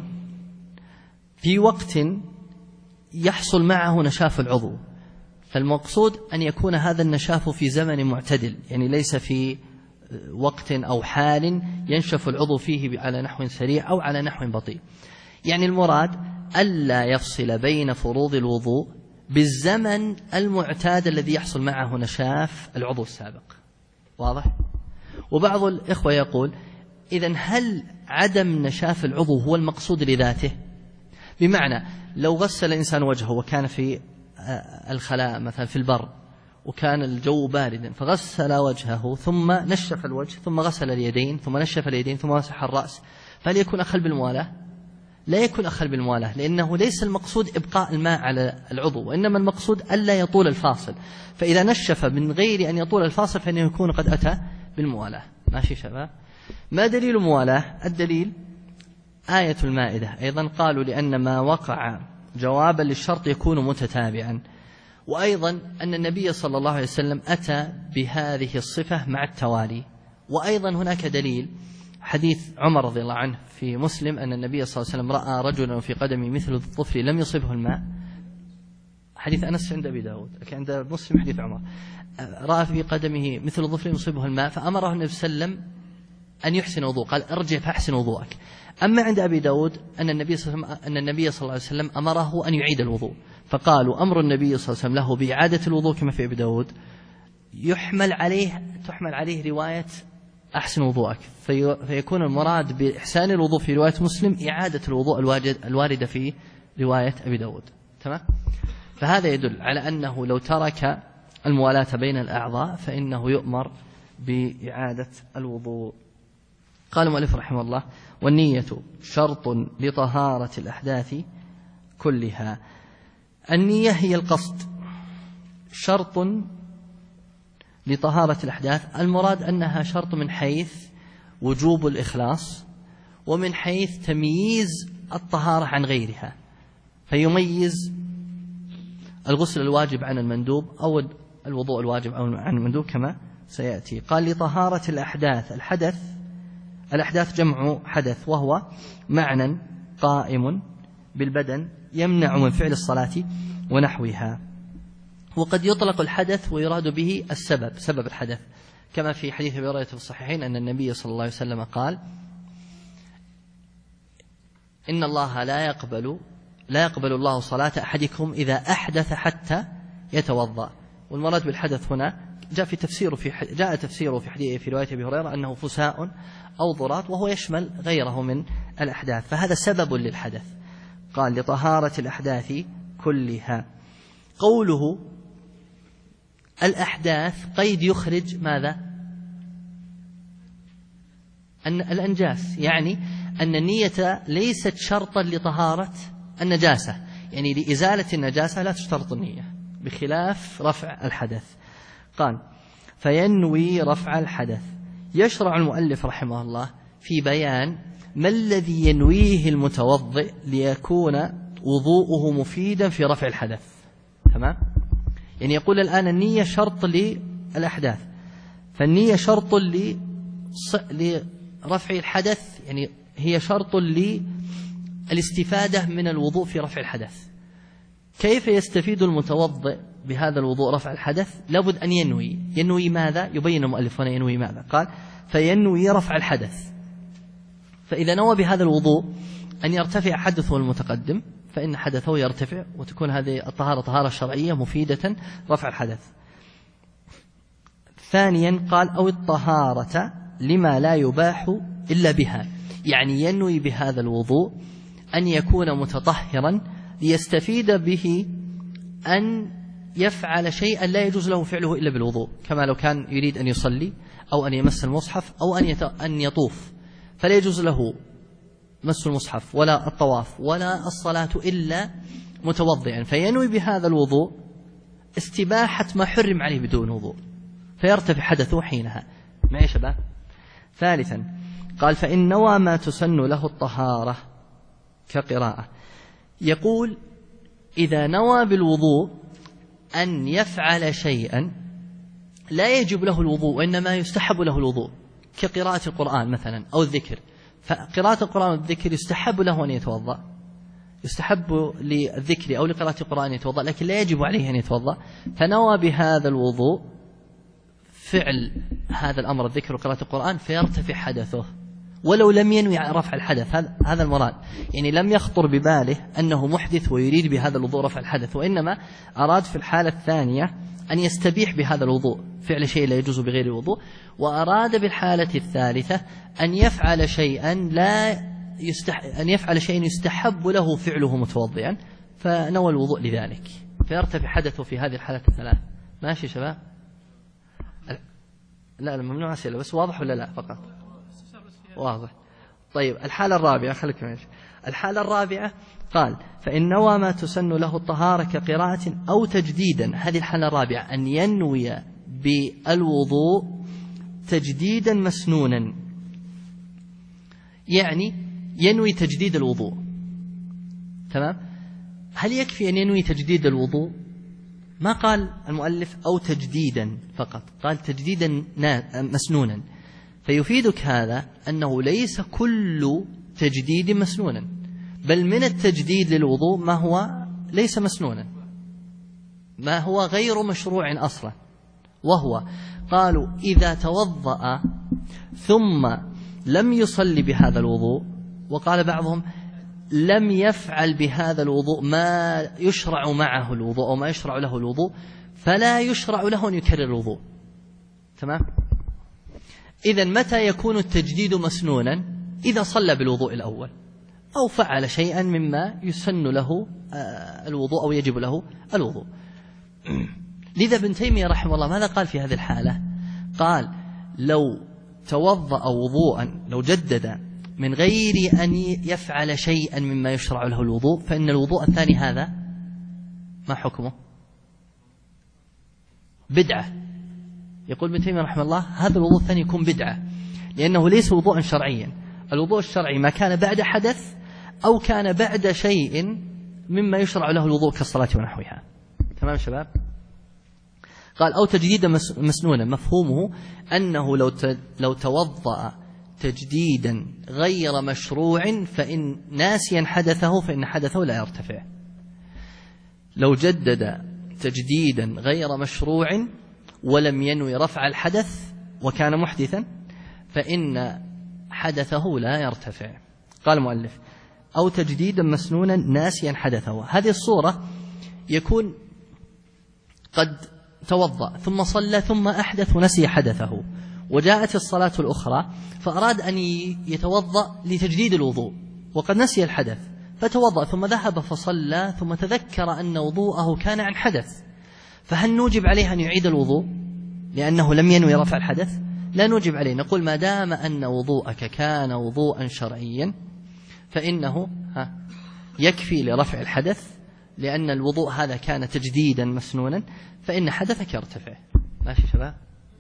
في وقت يحصل معه نشاف العضو، فالمقصود أن يكون هذا النشاف في زمن معتدل، يعني ليس في وقت أو حال ينشف العضو فيه على نحو سريع أو على نحو بطيء. يعني المراد ألا يفصل بين فروض الوضوء بالزمن المعتاد الذي يحصل معه نشاف العضو السابق. واضح؟ وبعض الإخوة يقول إذن هل عدم نشاف العضو هو المقصود لذاته؟ بمعنى لو غسل الإنسان وجهه وكان في الخلاء مثلا في البر وكان الجو باردا فغسل وجهه ثم نشف الوجه ثم غسل اليدين ثم نشف اليدين ثم مسح الرأس، فهل يكون أخل بالموالاة؟ لا يكون أخل بالموالاة، لأنه ليس المقصود إبقاء الماء على العضو، وإنما المقصود ألا يطول الفاصل، فإذا نشف من غير أن يطول الفاصل فإنه يكون قد أتى بالموالاة. ماشي شباب؟ ما دليل الموالاة؟ الدليل آية المائدة. أيضا قالوا لأن ما وقع جوابا للشرط يكون متتابعا، وأيضا أن النبي صلى الله عليه وسلم أتى بهذه الصفة مع التوالي. وأيضا هناك دليل حديث عمر رضي الله عنه في مسلم أن النبي صلى الله عليه وسلم رأى رجلا في قدمه مثل الظفر لم يصبه الماء. حديث أنس عند أبي داود، عند مسلم حديث عمر، رأى في قدمه مثل الظفر لم يصبه الماء فأمره النبي صلى الله عليه وسلم أن يحسن وضوء، قال ارجع فأحسن وضوءك. أما عند أبي داود أن النبي صلى الله عليه وسلم أمره أن يعيد الوضوء، فقالوا أمر النبي صلى الله عليه وسلم له بإعادة الوضوء كما في أبي داود تحمل عليه رواية أحسن وضوءك، فيكون المراد بإحسان الوضوء في رواية مسلم إعادة الوضوء الواردة في رواية أبي داود. تمام؟ فهذا يدل على أنه لو ترك الموالاة بين الأعضاء فإنه يؤمر بإعادة الوضوء. قال المؤلف رحمه الله والنية شرط لطهارة الأحداث كلها. النية هي القصد، شرط لطهارة الأحداث. المراد أنها شرط من حيث وجوب الإخلاص ومن حيث تمييز الطهارة عن غيرها، فيميز الغسل الواجب عن المندوب أو الوضوء الواجب عن المندوب كما سيأتي. قال لطهارة الأحداث. الأحداث جمع حدث، وهو معنى قائم بالبدن يمنع من فعل الصلاة ونحوها. وقد يطلق الحدث ويراد به السبب، سبب الحدث، كما في حديث أبي هريرة في الصحيحين أن النبي صلى الله عليه وسلم قال إن الله لا يقبل الله صلاة أحدكم إذا أحدث حتى يتوضأ. والمراد بالحدث هنا جاء تفسيره في رواية أبي هريرة أنه فساء أو ضرات، وهو يشمل غيره من الأحداث، فهذا سبب للحدث. قال لطهارة الأحداث كلها. قوله الأحداث قيد يخرج ماذا؟ أن الأنجاس، يعني أن النية ليست شرطا لطهارة النجاسة، يعني لإزالة النجاسة لا تشترط النية بخلاف رفع الحدث. قال فينوي رفع الحدث. يشرع المؤلف رحمه الله في بيان ما الذي ينويه المتوضئ ليكون وضوءه مفيدا في رفع الحدث. تمام؟ يعني يقول الآن النية شرط للأحداث، فالنية شرط لرفع الحدث، يعني هي شرط للاستفادة من الوضوء في رفع الحدث. كيف يستفيد المتوضئ بهذا الوضوء رفع الحدث؟ لابد أن ينوي ماذا؟ يبين المؤلف هنا ينوي ماذا. قال فينوي رفع الحدث. فإذا نوى بهذا الوضوء أن يرتفع حدثه المتقدم فإن حدثه يرتفع، وتكون هذه الطهارة طهارة شرعية مفيدة رفع الحدث. ثانيا قال أو الطهارة لما لا يباح إلا بها، يعني ينوي بهذا الوضوء أن يكون متطهرا ليستفيد به أن يفعل شيئا لا يجوز له فعله إلا بالوضوء، كما لو كان يريد أن يصلي أو أن يمس المصحف أو أن يطوف، فلا يجوز له مس المصحف ولا الطواف ولا الصلاة إلا متوضئا، فينوي بهذا الوضوء استباحة ما حرم عليه بدون وضوء، فيرتفع حدثه حينها. معي شباب؟ ثالثا قال فإن نوى ما تسن له الطهارة كقراءة. يقول إذا نوى بالوضوء أن يفعل شيئا لا يجب له الوضوء وإنما يستحب له الوضوء، كقراءة القرآن مثلا أو الذكر، فقراءة القرآن والذكر يستحب له أن يتوضأ، يستحب للذكر أو لقراءة القرآن أن يتوضأ، لكن لا يجب عليه أن يتوضأ، فنوى بهذا الوضوء فعل هذا الأمر الذكر وقراءة القرآن فيرتفع حدثه ولو لم ينوي رفع الحدث. هذا المراد، يعني لم يخطر بباله أنه محدث ويريد بهذا الوضوء رفع الحدث، وإنما أراد في الحالة الثانية أن يستبيح بهذا الوضوء فعل شيء لا يجوز بغير الوضوء، وأراد بالحالة الثالثة أن يفعل شيئا يستحب له فعله متوضئا، فنوى الوضوء لذلك فيرتفع حدثه في هذه الحالة الثلاث. ماشي شباب؟ لا ممنوع أسئلة بس، واضح ولا لا؟ فقط واضح. طيب الحالة الرابعة، خليكم ماشي. الحالة الرابعة قال فإن نوى ما تسن له الطهارة كقراءة أو تجديدا. هذه الحالة الرابعة أن ينوي بالوضوء تجديدا مسنونا، يعني ينوي تجديد الوضوء. تمام؟ هل يكفي أن ينوي تجديد الوضوء؟ ما قال المؤلف أو تجديدا فقط، قال تجديدا مسنونا، فيفيدك هذا أنه ليس كل تجديد مسنونا، بل من التجديد للوضوء ما هو ليس مسنونا، ما هو غير مشروع أصلا، وهو قالوا إذا توضأ ثم لم يصلي بهذا الوضوء، وقال بعضهم لم يفعل بهذا الوضوء ما يشرع معه الوضوء أو ما يشرع له الوضوء، فلا يشرع له أن يكرر الوضوء. تمام؟ إذن متى يكون التجديد مسنونا؟ إذا صلى بالوضوء الأول أو فعل شيئا مما يسن له الوضوء أو يجب له الوضوء. لذا ابن تيمية رحمه الله ماذا قال في هذه الحالة؟ قال لو توضأ وضوءا، لو جدد من غير أن يفعل شيئا مما يشرع له الوضوء، فإن الوضوء الثاني هذا ما حكمه؟ بدعة. يقول ابن تيمية رحمه الله هذا الوضوء الثاني يكون بدعة، لأنه ليس وضوءا شرعيا. الوضوء الشرعي ما كان بعد حدث أو كان بعد شيء مما يشرع له الوضوء كالصلاة ونحوها. تمام شباب؟ قال أو تجديدا مسنونا، مفهومه أنه لو توضأ تجديدا غير مشروع فإن ناسيا حدثه فإن حدثه لا يرتفع. لو جدد تجديدا غير مشروع ولم ينوي رفع الحدث وكان محدثا فإن حدثه لا يرتفع. قال المؤلف أو تجديدا مسنونا ناسيا حدثه. هذه الصورة يكون قد توضأ ثم صلى ثم أحدث ونسي حدثه، وجاءت الصلاة الأخرى فأراد أن يتوضأ لتجديد الوضوء وقد نسي الحدث، فتوضأ ثم ذهب فصلى ثم تذكر أن وضوءه كان عن حدث، فهل نوجب عليه أن يعيد الوضوء لأنه لم ينوي رفع الحدث؟ لا نوجب عليه، نقول ما دام أن وضوءك كان وضوءا شرعيا فإنه يكفي لرفع الحدث، لأن الوضوء هذا كان تجديدا مسنونا فإن حدثك يرتفع. ماشي شباب؟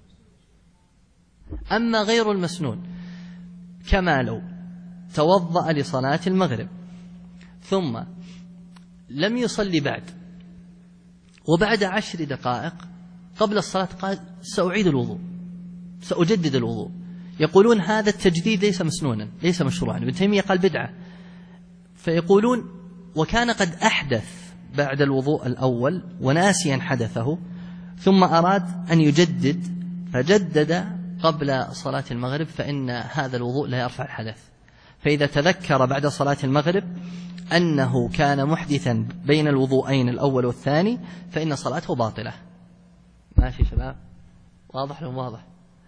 أما غير المسنون كما لو توضأ لصلاة المغرب ثم لم يصلي بعد، وبعد 10 دقائق قبل الصلاة قال سأعيد الوضوء، سأجدد الوضوء، يقولون هذا التجديد ليس مسنونا، ليس مشروعا. ابن تيمية قال بدعة. فيقولون وكان قد أحدث بعد الوضوء الأول وناسيا حدثه ثم أراد أن يجدد فجدد قبل صلاة المغرب، فإن هذا الوضوء لا يرفع الحدث. فإذا تذكر بعد صلاة المغرب أنه كان محدثا بين الوضوءين الأول والثاني فإن صلاته باطلة. ماشي شباب؟ واضح لهم؟ واضح.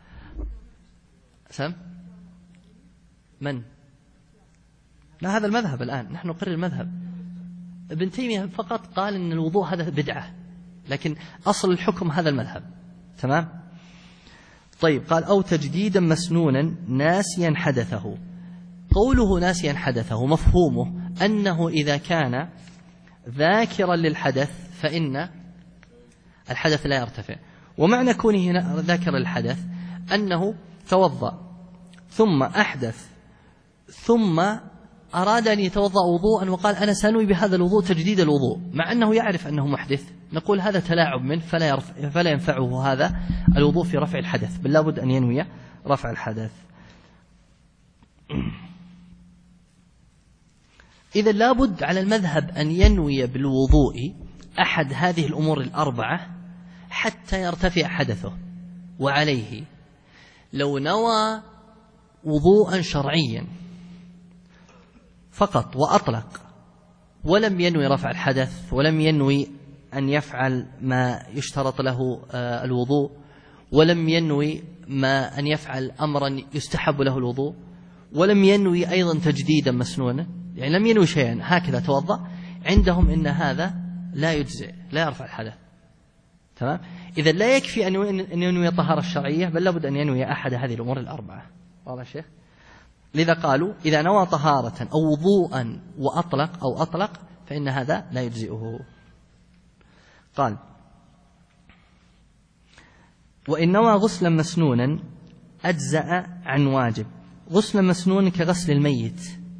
سم؟ من؟ لا هذا المذهب الآن، نحن نقرر المذهب. ابن تيمية فقط قال أن الوضوء هذا بدعة، لكن أصل الحكم هذا المذهب. تمام؟ طيب قال أو تجديدا مسنونا ناسيا حدثه. قوله ناسيا حدثه مفهومه أنه إذا كان ذاكرا للحدث فإن الحدث لا يرتفع. ومعنى كونه ذاكرا للحدث أنه توضأ ثم أحدث ثم أراد أن يتوضأ وضوءا وقال أنا سأنوي بهذا الوضوء تجديد الوضوء، مع أنه يعرف أنه محدث، نقول هذا تلاعب منه فلا ينفعه هذا الوضوء في رفع الحدث، بل لابد أن ينوي رفع الحدث. إذا لابد على المذهب أن ينوي بالوضوء أحد هذه الأمور الأربعة حتى يرتفع حدثه. وعليه لو نوى وضوءا شرعيا فقط وأطلق ولم ينوي رفع الحدث ولم ينوي أن يفعل ما يشترط له الوضوء ولم ينوي ما أن يفعل أمرا يستحب له الوضوء ولم ينوي أيضا تجديدا مسنونا، يعني لم ينوي شيئا، هكذا توضأ، عندهم إن هذا لا يجزئ، لا يرفع الحدث. تمام؟ إذا لا يكفي أن ينوي الطهارة الشرعية، بل لابد أن ينوي أحد هذه الأمور الأربعة. واضح يا شيخ؟ لذا قالوا إذا نوى طهارة أو وضوءا وأطلق فإن هذا لا يجزئه. قال وإن نوى غسلا مسنونا أجزأ عن واجب. غسلا مسنونا كغسل الميت،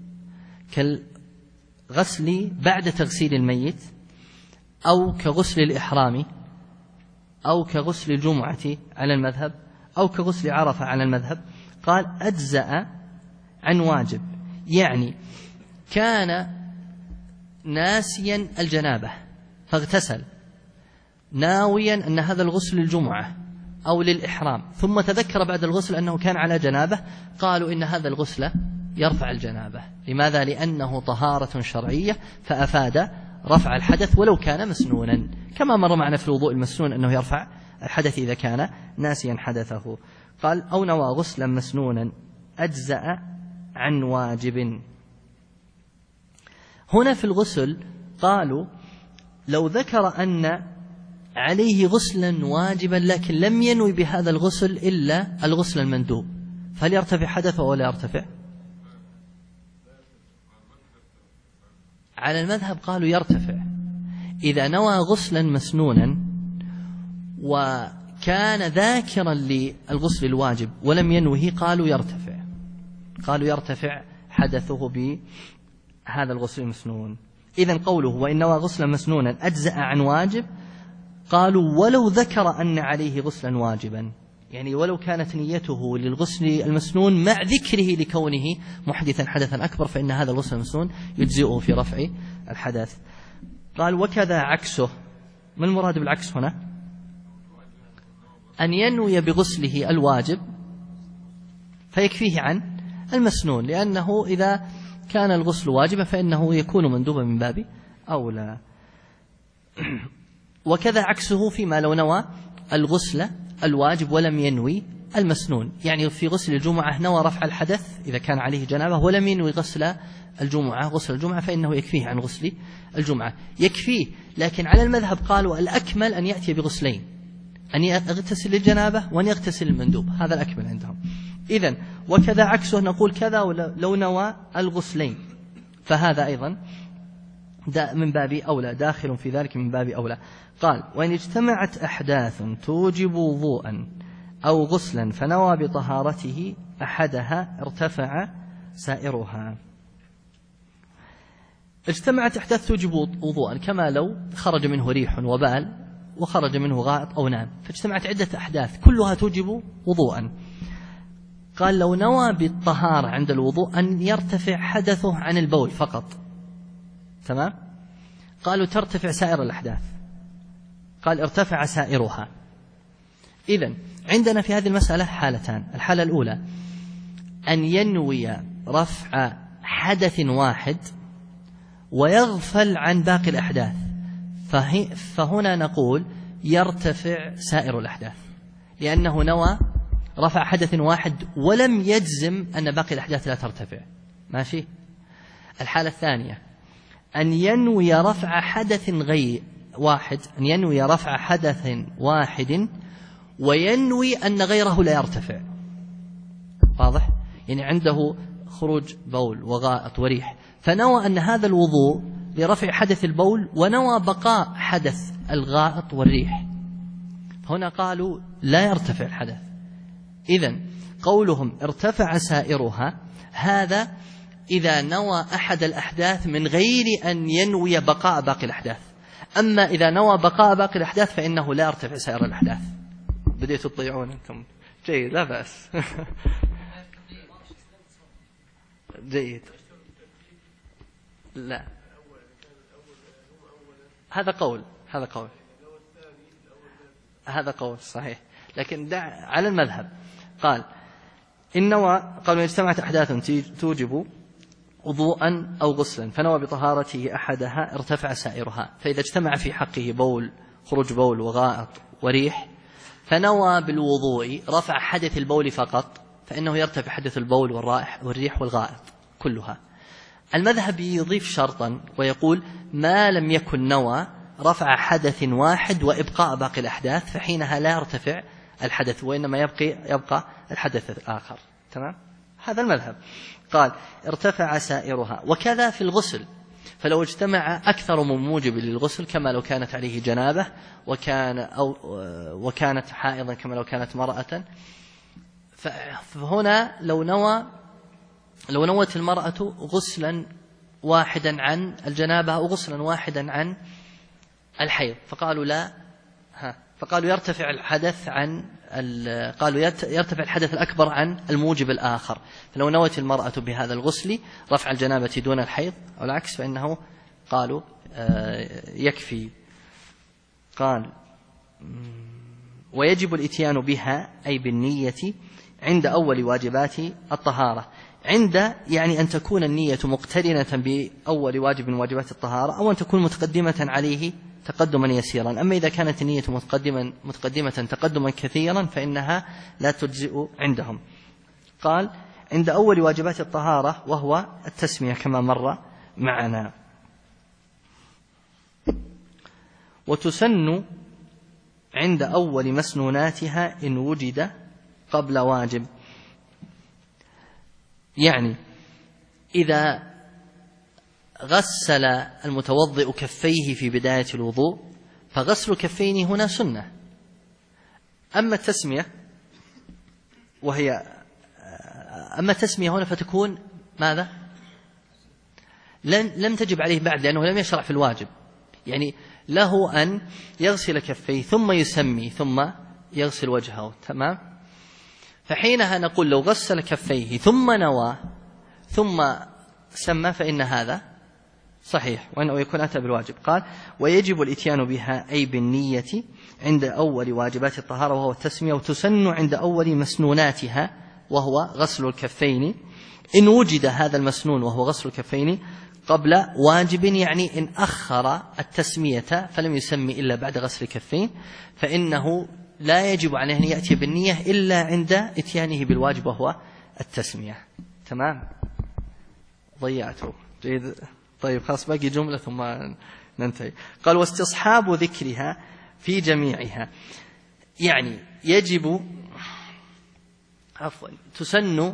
كالغسل بعد تغسيل الميت، أو كغسل الإحرام، أو كغسل الجمعة على المذهب، أو كغسل عرفة على المذهب. قال أجزأ عن واجب، يعني كان ناسيا الجنابة فاغتسل ناويا أن هذا الغسل للجمعة أو للإحرام، ثم تذكر بعد الغسل أنه كان على جنابة، قالوا إن هذا الغسل يرفع الجنابة. لماذا؟ لأنه طهارة شرعية فأفاد رفع الحدث ولو كان مسنونا، كما مر معنا في الوضوء المسنون أنه يرفع الحدث إذا كان ناسيا حدثه. قال أو نوى غسلا مسنونا أجزأ عن واجب. هنا في الغسل قالوا لو ذكر أن عليه غسلا واجبا لكن لم ينوي بهذا الغسل إلا الغسل المندوب، فهل يرتفع حدثه ولا يرتفع؟ على المذهب قالوا يرتفع. إذا نوى غسلا مسنونا وكان ذاكرا للغسل الواجب ولم ينوه قالوا يرتفع حدثه بهذا الغسل المسنون. إذن قوله وإن نوى غسلا مسنونا أجزأ عن واجب، قالوا ولو ذكر أن عليه غسلا واجبا، يعني ولو كانت نيته للغسل المسنون مع ذكره لكونه محدثا حدثا أكبر، فإن هذا الغسل المسنون يجزئه في رفع الحدث. قال وكذا عكسه. ما المراد بالعكس هنا؟ أن ينوي بغسله الواجب فيكفيه عن المسنون، لأنه إذا كان الغسل واجبا فإنه يكون مندوبا من باب أولى. وكذا عكسه فيما لو نوى الغسل الواجب ولم ينوي المسنون، يعني في غسل الجمعة نوى رفع الحدث إذا كان عليه جنابة ولم ينوي غسل الجمعة فإنه يكفيه عن غسل الجمعة، يكفيه. لكن على المذهب قالوا الأكمل أن يأتي بغسلين، أن يغتسل للجنابة وأن يغتسل المندوب، هذا الأكمل عندهم. إذن وكذا عكسه، نقول كذا لو نوى الغسلين فهذا أيضا من باب أولى، داخل في ذلك من باب أولى. قال وإن اجتمعت أحداث توجب وضوءا أو غسلا فنوى بطهارته أحدها ارتفع سائرها. اجتمعت أحداث توجب وضوءا، كما لو خرج منه ريح وبال وخرج منه غائط أو نام، فاجتمعت عدة أحداث كلها توجب وضوءا. قال لو نوى بالطهارة عند الوضوء أن يرتفع حدثه عن البول فقط، تمام؟ قالوا ترتفع سائر الأحداث، قال ارتفع سائرها. إذن عندنا في هذه المسألة حالتان. الحالة الأولى أن ينوي رفع حدث واحد ويغفل عن باقي الأحداث، فهنا نقول يرتفع سائر الأحداث، لأنه نوى رفع حدث واحد ولم يجزم أن باقي الأحداث لا ترتفع. ماشي؟ الحالة الثانية أن ينوي رفع حدث واحد، أن ينوي رفع حدث واحد وينوي أن غيره لا يرتفع. واضح؟ يعني عنده خروج بول وغائط وريح، فنوى أن هذا الوضوء لرفع حدث البول ونوى بقاء حدث الغائط والريح، هنا قالوا لا يرتفع الحدث. إذن قولهم ارتفع سائرها هذا إذا نوى أحد الأحداث من غير أن ينوي بقاء باقي الأحداث، أما إذا نوى بقاء باقي الأحداث فإنه لا يرتفع سائر الأحداث. بديتوا تضيعون أنتم. جيد، لا بأس. جيد. لا، هذا قول صحيح، لكن دع على المذهب. قال إن نوى، قالوا اجتمعت أحداث توجب وضوءا أو غسلا فنوى بطهارته أحدها ارتفع سائرها، فإذا اجتمع في حقه بول، خروج بول وغائط وريح، فنوى بالوضوء رفع حدث البول فقط، فإنه يرتفع حدث البول والريح والغائط كلها. المذهب يضيف شرطا ويقول ما لم يكن نوى رفع حدث واحد وإبقاء باقي الأحداث، فحينها لا يرتفع الحدث وإنما يبقى الحدث الآخر. تمام؟ هذا المذهب. قال ارتفع سائرها. وكذا في فلو اجتمع أكثر من موجب للغسل كما لو كانت عليه جنابة وكانت حائضا كما لو كانت مرأة، فهنا لو نوت المرأة غسلا واحدا عن الجنابة أو غسلا واحدا عن الحيض فقالوا يرتفع الحدث يرتفع الحدث الأكبر عن الموجب الآخر. فلو نوت المرأة بهذا الغسل رفع الجنابة دون الحيض أو العكس فإنه قالوا يكفي. قال ويجب الإتيان بها أي بالنية عند أول واجبات الطهارة. عند يعني أن تكون النية مقترنة بأول واجب من واجبات الطهارة أو أن تكون متقدمة عليه تقدما يسيرا. أما إذا كانت النية متقدمة تقدما كثيرا فإنها لا تجزئ عندهم. قال عند أول واجبات الطهارة وهو التسمية كما مر معنا. وتسن عند أول مسنوناتها إن وجد قبل واجب، يعني إذا غسل المتوضئ كفيه في بداية الوضوء فغسل الكفين هنا سنة. أما التسمية هنا فتكون ماذا؟ لم تجب عليه بعد لأنه لم يشرع في الواجب، يعني له أن يغسل كفيه ثم يسمي ثم يغسل وجهه. تمام؟ فحينها نقول لو غسل كفيه ثم نوى ثم سمى فإن هذا صحيح وأنه يكون أتى بالواجب. قال ويجب الإتيان بها أي بالنية عند أول واجبات الطهارة وهو التسمية. وتسن عند أول مسنوناتها وهو غسل الكفين إن وجد هذا المسنون وهو غسل الكفين قبل واجب، يعني إن أخر التسمية فلم يسمي إلا بعد غسل الكفين فإنه لا يجب عليه أن يأتي بالنية إلا عند إتيانه بالواجب وهو التسمية. تمام؟ ضيعته. جيد. طيب خلاص باقي جملة ثم ننتهي. قال واستصحاب ذكرها في جميعها، يعني يجب تسن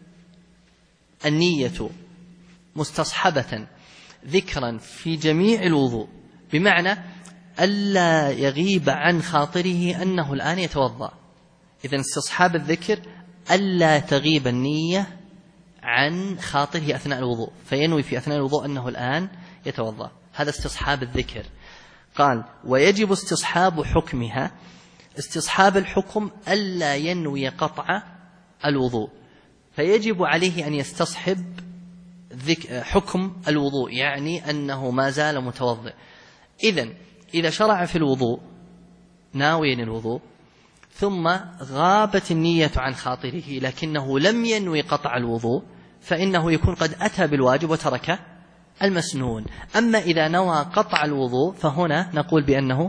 النية مستصحبة ذكرا في جميع الوضوء، بمعنى ألا يغيب عن خاطره أنه الآن يتوضأ. إذن استصحاب الذكر ألا تغيب النية عن خاطره أثناء الوضوء، فينوي في أثناء الوضوء أنه الآن يتوضأ، هذا استصحاب الذكر. قال ويجب استصحاب حكمها، استصحاب الحكم ألا ينوي قطع الوضوء، فيجب عليه أن يستصحب حكم الوضوء، يعني أنه ما زال متوضئ. إذا شرع في الوضوء ناويا الوضوء ثم غابت النية عن خاطره لكنه لم ينوي قطع الوضوء فإنه يكون قد أتى بالواجب وترك المسنون. أما إذا نوى قطع الوضوء فهنا نقول بأنه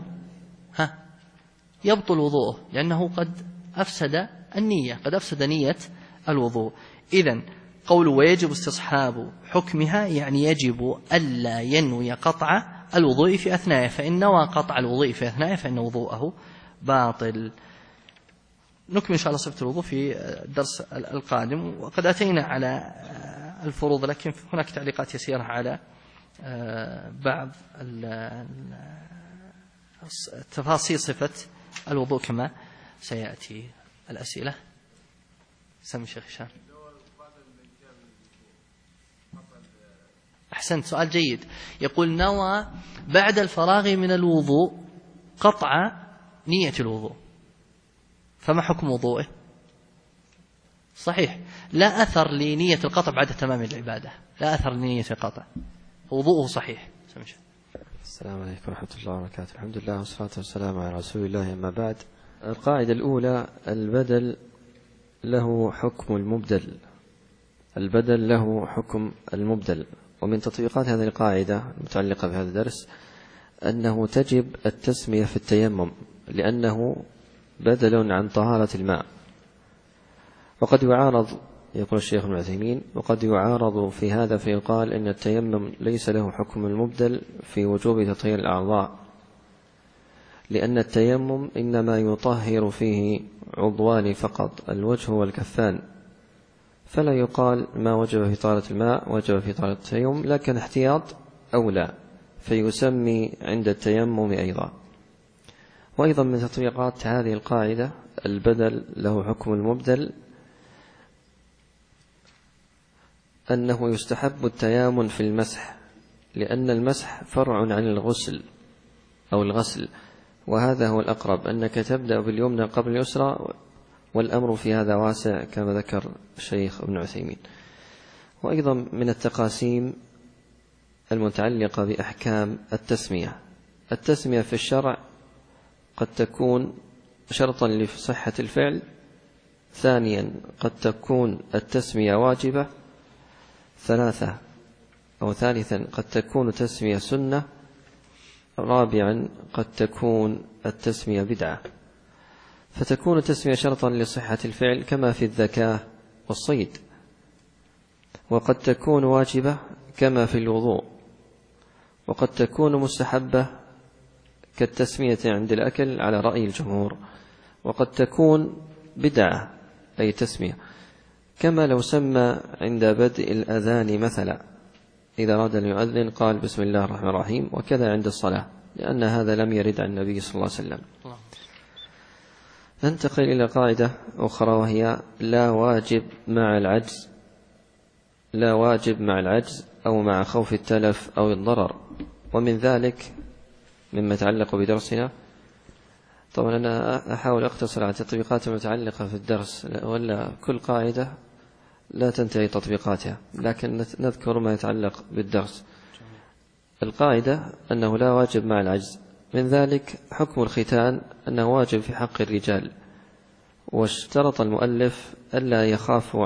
يبطل وضوءه لأنه قد أفسد النية، قد أفسد نية الوضوء. إذن قول ويجب استصحاب حكمها يعني يجب ألا ينوي قطع الوضوء في أثنائه، فإن نوى قطع الوضوء في أثنائه فإن وضوءه باطل. نكمل إن شاء الله صفة الوضوء في الدرس القادم. وقد أتينا على الفروض، لكن هناك تعليقات يسيرة على بعض تفاصيل صفة الوضوء كما سيأتي الأسئلة. سمي شيخ هشام. أحسنت، سؤال جيد. يقول نوى بعد الفراغ من الوضوء قطع نية الوضوء، فما حكم وضوءه؟ صحيح، لا أثر لنية القطع بعد تمام العبادة، لا أثر لنية القطع، وضوءه صحيح. السلام عليكم ورحمة الله وبركاته. الحمد لله والصلاة والسلام على رسول الله. أما بعد، القاعدة الأولى: البدل له حكم المبدل. البدل له حكم المبدل. ومن تطبيقات هذه القاعدة المتعلقة بهذا الدرس أنه تجب التسمية في التيمم، لأنه بدل عن طهارة الماء. وقد يعارض، يقول الشيخ ابن عثيمين، وقد يعارض في هذا فيقال إن التيمم ليس له حكم المبدل في وجوب تطهير الأعضاء، لأن التيمم إنما يطهر فيه عضوان فقط، الوجه والكفان، فلا يقال ما وجب في طهارة الماء وجب في طهارة التيمم، لكن احتياط أولى فيسمي عند التيمم أيضا. وأيضا من تطبيقات هذه القاعدة: البدل له حكم المبدل، أنه يستحب التيامن في المسح، لأن المسح فرع عن الغسل أو الغسل، وهذا هو الأقرب، أنك تبدأ باليمنى قبل اليسرى، والأمر في هذا واسع كما ذكر الشيخ ابن عثيمين. وأيضا من التقاسيم المتعلقة بأحكام التسمية: التسمية في الشرع قد تكون شرطا لصحة الفعل، ثانيا قد تكون التسمية واجبة، ثالثا قد تكون تسمية سنة، رابعا قد تكون التسمية بدعة. فتكون التسمية شرطا لصحة الفعل كما في الذكاة والصيد، وقد تكون واجبة كما في الوضوء، وقد تكون مستحبة كالتسمية عند الأكل على رأي الجمهور، وقد تكون بدعة أي تسمية، كما لو سمى عند بدء الأذان مثلا، إذا أراد أن يؤذن قال بسم الله الرحمن الرحيم، وكذا عند الصلاة، لأن هذا لم يرد عن النبي صلى الله عليه وسلم. ننتقل إلى قاعدة أخرى، وهي لا واجب مع العجز. لا واجب مع العجز أو مع خوف التلف أو الضرر. ومن ذلك مما يتعلق بدرسنا، طبعا أنا أحاول أقتصر على التطبيقات المتعلقة في الدرس، ولا كل قاعدة لا تنتهي تطبيقاتها، لكن نذكر ما يتعلق بالدرس. القاعدة أنه لا واجب مع العجز. من ذلك حكم الختان أنه واجب في حق الرجال، واشترط المؤلف ألا يخاف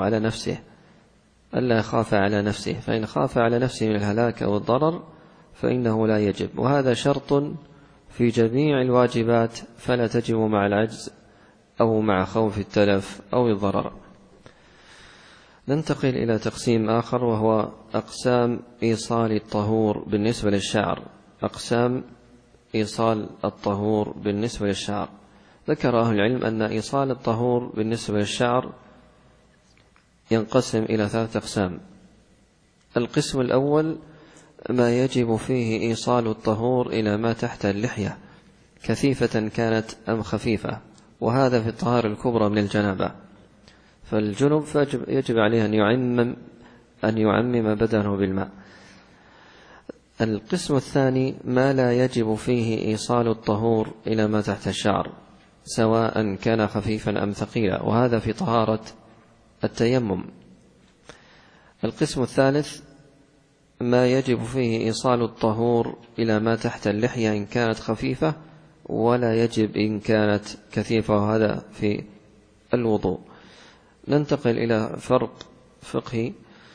على نفسه، فإن خاف على نفسه من الهلاك أو الضرر فإنه لا يجب، وهذا شرط في جميع الواجبات، فلا تجب مع العجز أو مع خوف التلف أو الضرر. ننتقل إلى تقسيم آخر، وهو أقسام إيصال الطهور بالنسبة للشعر. أقسام إيصال الطهور بالنسبة للشعر. ذكر أهل العلم أن إيصال الطهور بالنسبة للشعر ينقسم إلى 3 أقسام. القسم الأول: ما يجب فيه إيصال الطهور إلى ما تحت اللحية، كثيفة كانت أم خفيفة، وهذا في الطهارة الكبرى من الجنابة، فالجنب يجب عليه أن يعمم بدنه بالماء. القسم الثاني: ما لا يجب فيه إيصال الطهور إلى ما تحت الشعر، سواء كان خفيفا أم ثقيلا، وهذا في طهارة التيمم. القسم الثالث: ما يجب فيه إيصال الطهور إلى ما تحت اللحية إن كانت خفيفة، ولا يجب إن كانت كثيفة، وهذا في الوضوء. ننتقل إلى فرق فقهي،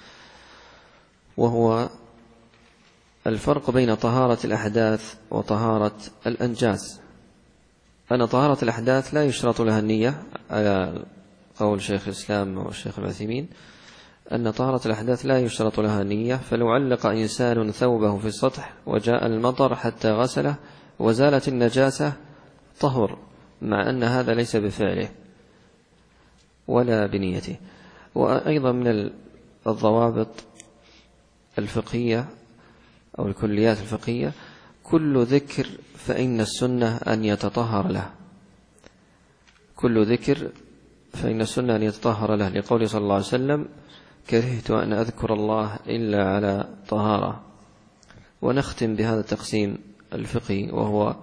وهو الفرق بين طهارة الأحداث وطهارة الأنجاس. أن طهارة الأحداث لا يشترط لها النية، على قول شيخ الإسلام والشيخ العثيمين، أن طهارة الأحداث لا يشترط لها النية، فلو علق إنسان ثوبه في السطح وجاء المطر حتى غسله وزالت النجاسة طهر، مع أن هذا ليس بفعله ولا بنيته. وأيضا من الضوابط الفقهية أو الكليات الفقهية: كل ذكر فإن السنة أن يتطهر له، كل ذكر فإن السنة أن يتطهر له، لقوله صلى الله عليه وسلم: كرهت أن أذكر الله إلا على طهارة. ونختم بهذا التقسيم الفقهي، وهو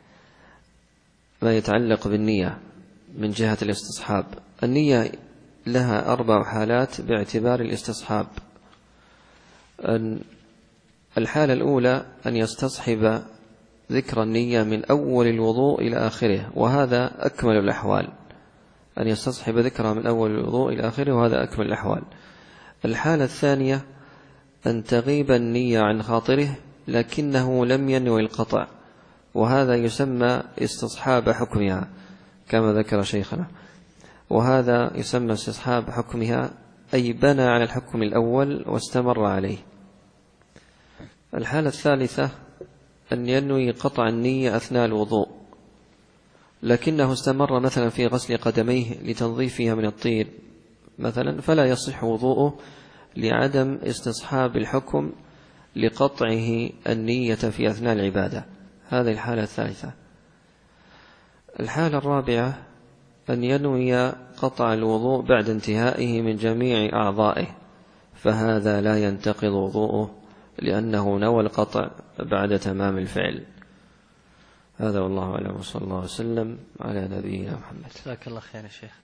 ما يتعلق بالنية من جهة الاستصحاب. النية لها 4 حالات باعتبار الاستصحاب. الحالة الأولى أن يستصحب ذكر النية من أول الوضوء إلى آخره، وهذا أكمل الأحوال، أن يستصحب ذكرها من أول الوضوء إلى آخره، وهذا أكمل الأحوال. الحالة الثانية أن تغيب النية عن خاطره لكنه لم ينوي القطع، وهذا يسمى استصحاب حكمها كما ذكر شيخنا، وهذا يسمى استصحاب حكمها، أي بنى على الحكم الأول واستمر عليه. الحالة الثالثة أن ينوي قطع النية أثناء الوضوء لكنه استمر مثلا في غسل قدميه لتنظيفها من الطين مثلا، فلا يصح وضوءه لعدم استصحاب الحكم لقطعه النية في أثناء العبادة. هذه الحالة الثالثة. الحالة الرابعة أن ينوي قطع الوضوء بعد انتهائه من جميع أعضائه، فهذا لا ينتقض وضوءه لأنه نوى القطع بعد تمام الفعل. هذا والله أعلم، وصلى الله وسلم على نبينا محمد. جزاك الله خير يا شيخ.